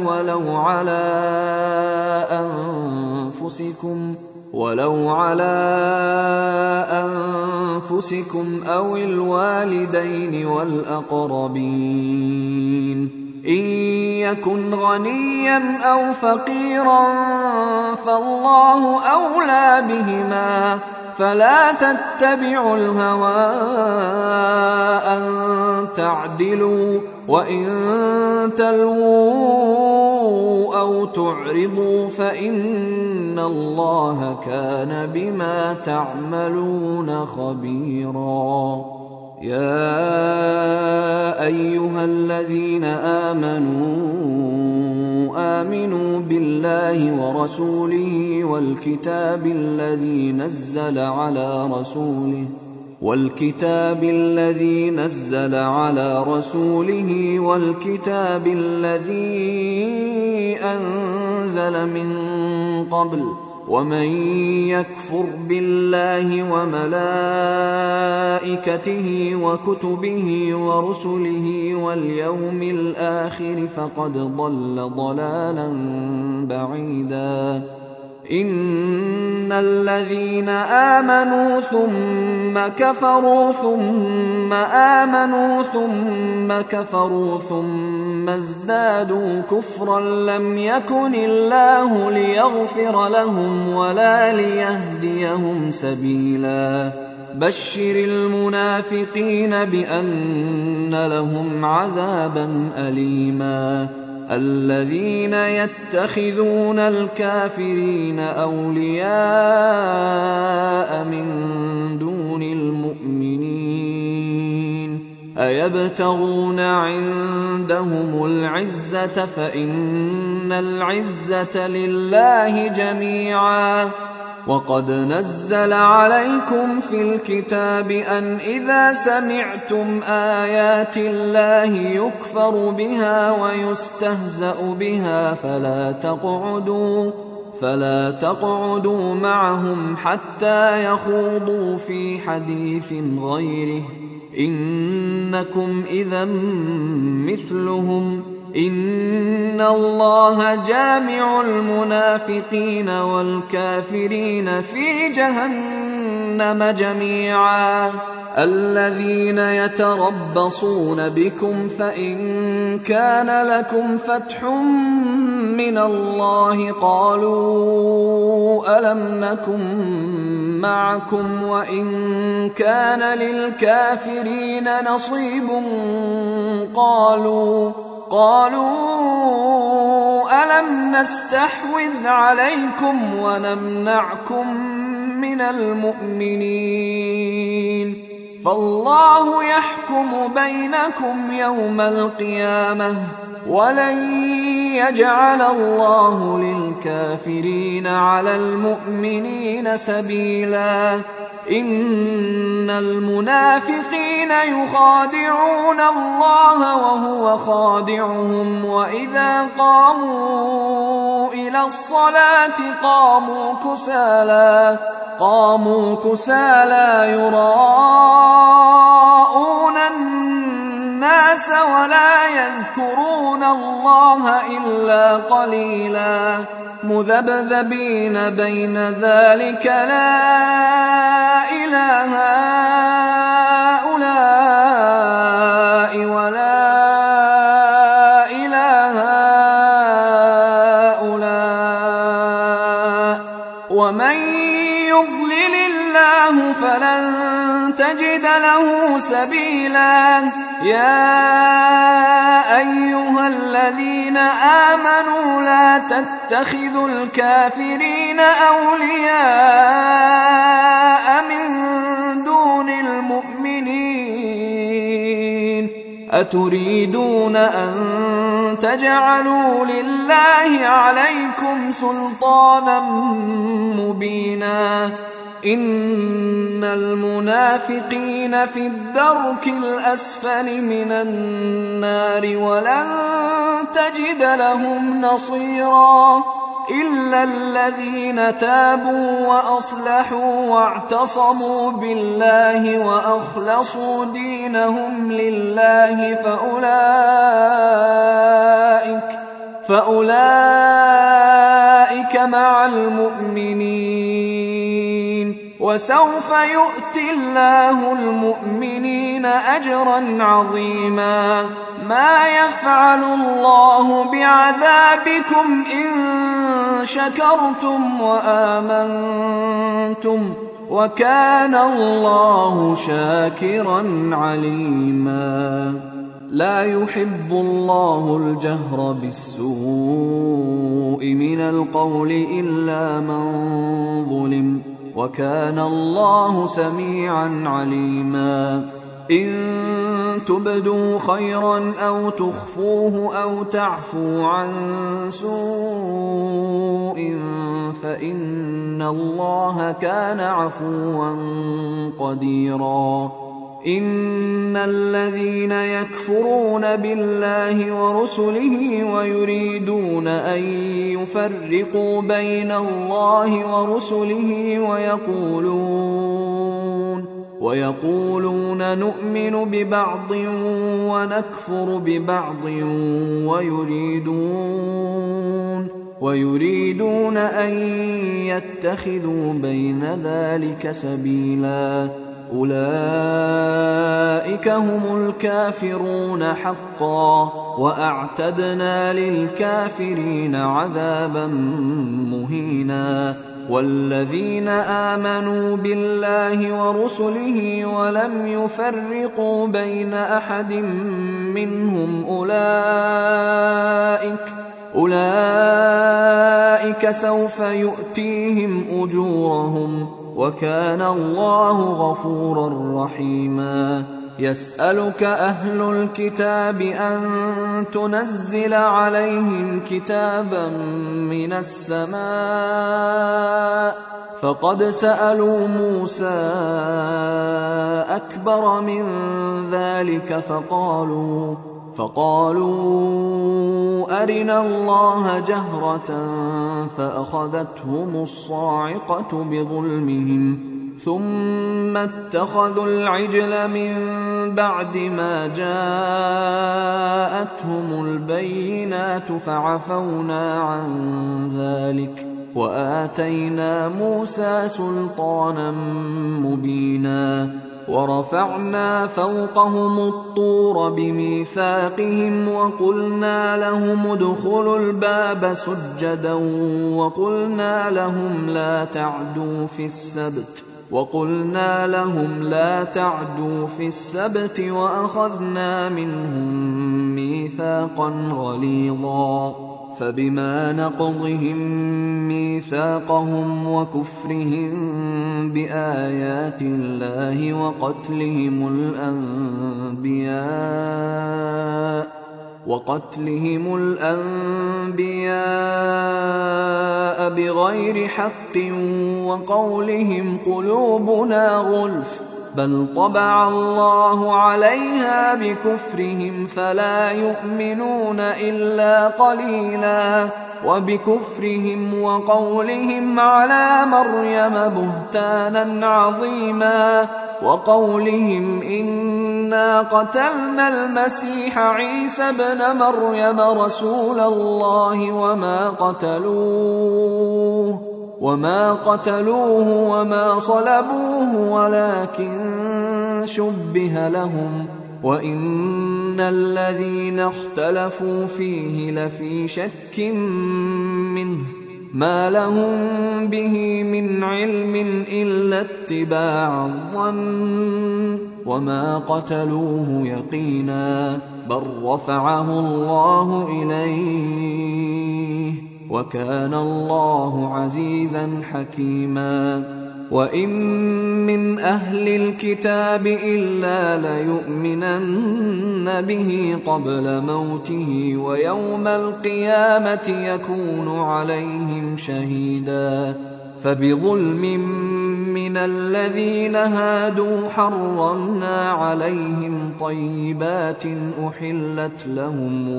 ولو على أنفسكم أو الوالدين والأقربين إن يكن غنيا أو فقيرا فالله أولى بهما فلا تتبعوا الهوى أن تعدلوا وإن تلووا أو تعرضوا فإن الله كان بما تعملون خبيرا يا أيها الذين آمنوا بالله ورسوله والكتاب الذي نزل على رسوله والكتاب الذي أنزل من قبل ومن يكفر بالله وملائكته وكتبه ورسله واليوم الآخر فقد ضل ضلالا بعيدا. إن الذين آمنوا ثم كفروا ثم آمنوا ثم كفروا ثم ازدادوا كفرا لم يكن الله ليغفر لهم ولا ليهديهم سبيلا. بشر المنافقين بأن لهم عذابا أليما. الذين يتخذون الكافرين أولياء من دون المؤمنين أيبتغون عندهم العزة فإن العزة لله جميعا. وقد نزل عليكم في الكتاب أن إذا سمعتم آيات الله يكفر بها ويستهزأ بها فلا تقعدوا معهم حتى يخوضوا في حديث غيره إنكم إذا مثلهم. إن الله جامع المنافقين والكافرين في جهنم جميعا. الذين يتربصون بكم فإن كان لكم فتح من الله قالوا ألم نكن معكم وإن كان للكافرين نصيب قالوا ألم نستحوذ عليكم ونمنعكم من المؤمنين فالله يحكم بينكم يوم القيامة ولن يجعل الله للكافرين على المؤمنين سبيلا. إن المنافقين يخادعون الله وهو خادعهم وإذا قاموا إلى الصلاة قاموا كسالى يراءون الناس ولا يذكرون الله إلا قليلا مذبذبين بين ذلك لا إله هؤلاء ولا إله هؤلاء ومن يضلل الله فلن تجد له سبيلا. يا أيها الذين آمنوا لا تتخذوا الكافرين أولياء من دون المؤمنين أتريدون أن تجعلوا لله عليكم سلطانا مبينا. إن المنافقين في الدرك الأسفل من النار ولن تجد لهم نصيرا إلا الذين تابوا وأصلحوا واعتصموا بالله وأخلصوا دينهم لله فأولئك مع المؤمنين وسوف يؤتي الله المؤمنين أجرا عظيما. ما يفعل الله بعذابكم إن شكرتم وآمنتم وكان الله شاكرا عليما. لا يحب الله الجهر بالسوء من القول إلا من ظلم وكان الله سميعا عليما. إن تبدوا خيرا أو تخفوه أو تعفوا عن سوء فإن الله كان عفوا قديرا. إن الذين يكفرون بالله ورسله ويريدون أن يفرقوا بين الله ورسله ويقولون نؤمن ببعض ونكفر ببعض ويريدون أن يتخذوا بين ذلك سبيلا أولئك هم الكافرون حقا وأعتدنا للكافرين عذابا مهينا والذين آمنوا بالله ورسله ولم يفرقوا بين أحد منهم أولئك سوف يؤتيهم أجورهم وكان الله غفورا رحيما يسألك أهل الكتاب أن تنزل عليهم كتابا من السماء فقد سألوا موسى أكبر من ذلك فقالوا أرنا الله جهرة فأخذتهم الصاعقة بظلمهم ثم اتخذوا العجل من بعد ما جاءتهم البينات فعفونا عن ذلك وآتينا موسى سلطانا مبينا ورفعنا فوقهم الطور بميثاقهم وقلنا لهم ادخلوا الباب سجدا وقلنا لهم لا تعدوا في السبت وأخذنا منهم ميثاقا غليظا فبما نقضهم ميثاقهم وكفرهم بآيات الله وقتلهم الأنبياء بغير حق وقولهم قلوبنا غلف بل طبع الله عليها بكفرهم فلا يؤمنون إلا قليلا وبكفرهم وقولهم على مريم بهتانا عظيما وقولهم إنا قتلنا المسيح عيسى ابن مريم رسول الله وما قتلوه وما صلبوه ولكن شبه لهم وإن الذين اختلفوا فيه لفي شك منه ما لهم به من علم إلا اتباع الظن وما قتلوه يقينا بل رفعه الله إليه وكان الله عزيزا حكيما وإن من أهل الكتاب إلا ليؤمنن به قبل موته ويوم القيامة يكون عليهم شهيدا فبظلم من الذين هادوا حرمنا عليهم طيبات أحلت لهم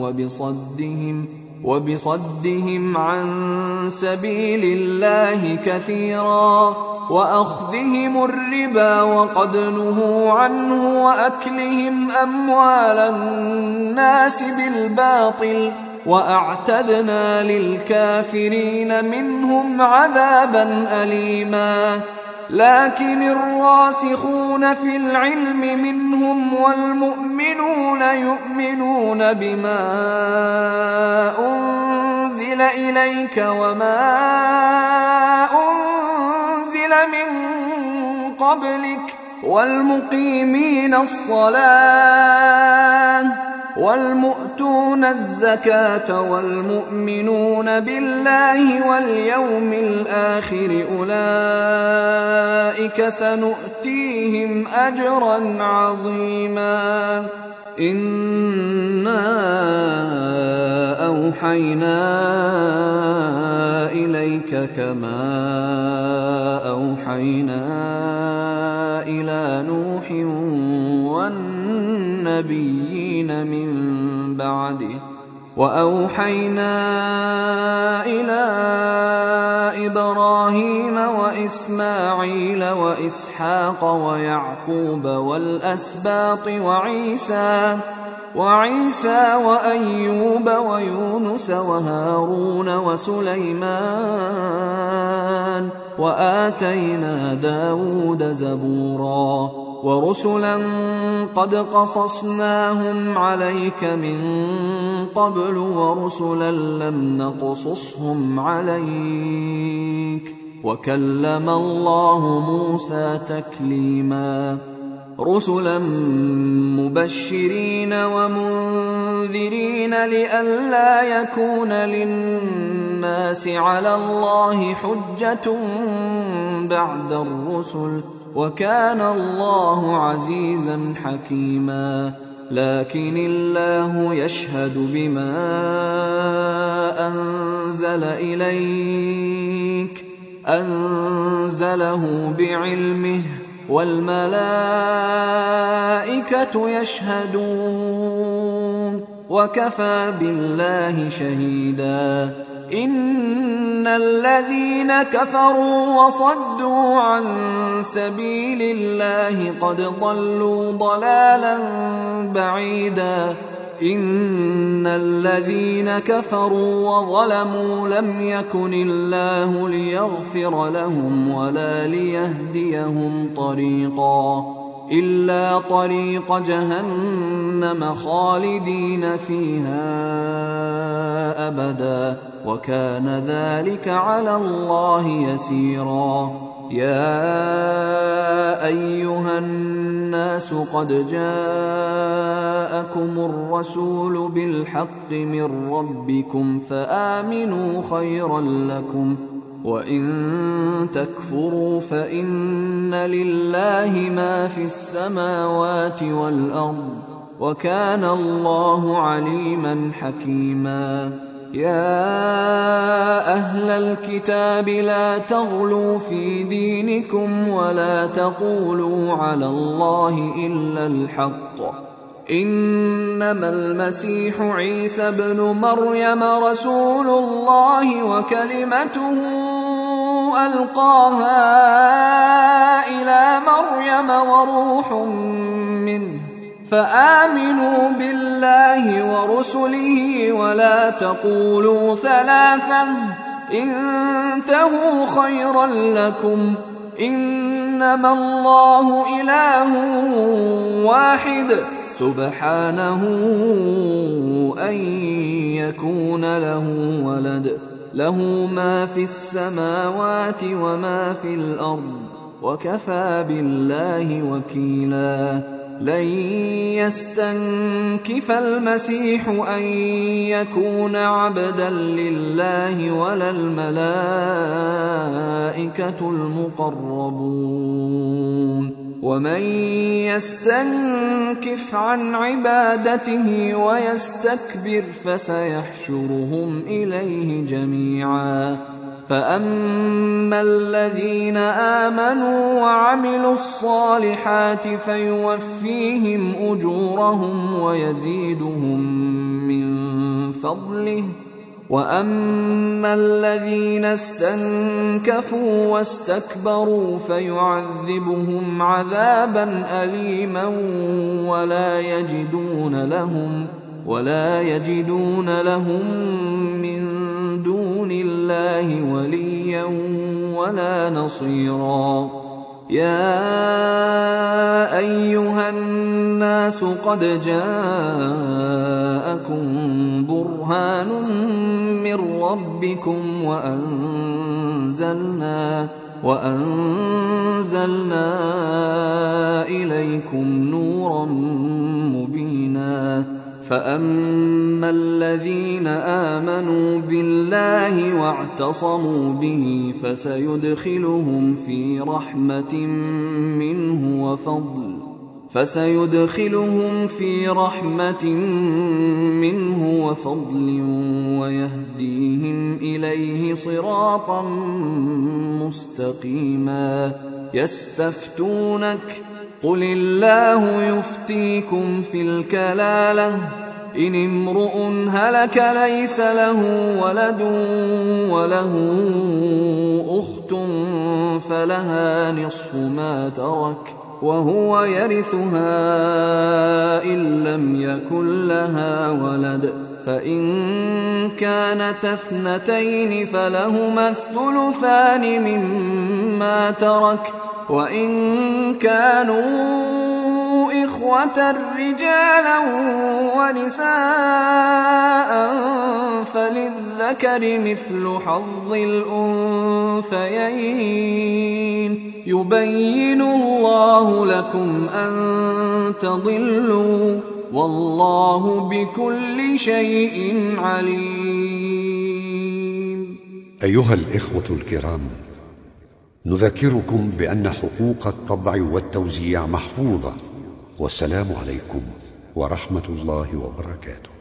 وبصدهم عن سبيل الله كثيرا وأخذهم الربا وقد نهوا عنه وأكلهم أموال الناس بالباطل وأعتدنا للكافرين منهم عذابا أليما لكن الراسخون في العلم منهم والمؤمنون يؤمنون بما أنزل إليك وما أنزل من قبلك والمقيمين الصلاة والمؤتون الزكاة والمؤمنون بالله واليوم الآخر أولئك سنؤتيهم أجرا عظيما إنا أوحينا إليك كما أوحينا إلى نوح النبيين من بعده. وأوحينا إلى إبراهيم وإسماعيل وإسحاق ويعقوب والأسباط وعيسى وأيوب ويونس وهارون وسليمان وآتينا داود زبورا ورسلا قد قصصناهم عليك من قبل ورسلا لم نقصصهم عليك وكلم الله موسى تكليما رسلا مبشرين ومنذرين لئلا يكون للناس على الله حجة بعد الرسل وكان الله عزيزا حكيما. لكن الله يشهد بما أنزل إليك أنزله بعلمه والملائكة يشهدون وكفى بالله شهيدا. إن الذين كفروا وصدوا عن سبيل الله قد ضلوا ضلالا بعيدا. إن الذين كفروا وظلموا لم يكن الله ليغفر لهم ولا ليهديهم طريقا إلا طريق جهنم خالدين فيها أبدا وكان ذلك على الله يسيرا. يا أيها الناس قد جاءكم الرسول بالحق من ربكم فآمنوا خيرا لكم وإن تكفروا فإن لله ما في السماوات والأرض وكان الله عليما حكيما. يا أهل الكتاب لا تغلوا في دينكم ولا تقولوا على الله إلا الحق إنما المسيح عيسى ابن مريم رسول الله وكلمته ألقاها إلى مريم وروح منه فآمنوا بالله ورسله ولا تقولوا ثلاثة انتهوا خيرا لكم إنما الله إله واحد سبحانه أن يكون له ولد له ما في السماوات وما في الأرض وكفى بالله وكيلا. لن يستنكف المسيح أن يكون عبدا لله ولا الملائكة المقربون ومن يستنكف عن عبادته ويستكبر فسيحشرهم إليه جميعا. فأما الذين آمنوا وعملوا الصالحات فيوفيهم أجورهم ويزيدهم من فضله وأما الذين استنكفوا واستكبروا فيعذبهم عذابا أليما ولا يجدون لهم من دون الله وليا ولا نصيرا. يا أيها الناس قد جاءكم برهان من ربكم وأنزلنا إليكم نورا مبينا. فأما الذين آمنوا بالله واعتصموا به فسيدخلهم في رحمة منه وفضل ويهديهم إليه صراطا مستقيما. قل الله يفتيكم في الكلالة إن امرؤ هلك ليس له ولد وله أخت فلها نصف ما ترك وهو يرثها إن لم يكن لها ولد فإن كانت اثنتين فلهما الثلثان مما ترك وإن كانوا إخوة رجالا ونساء فللذكر مثل حظ الأنثيين يبين الله لكم أن تضلوا والله بكل شيء عليم. أيها الإخوة الكرام، نذكركم بأن حقوق الطبع والتوزيع محفوظة، والسلام عليكم ورحمة الله وبركاته.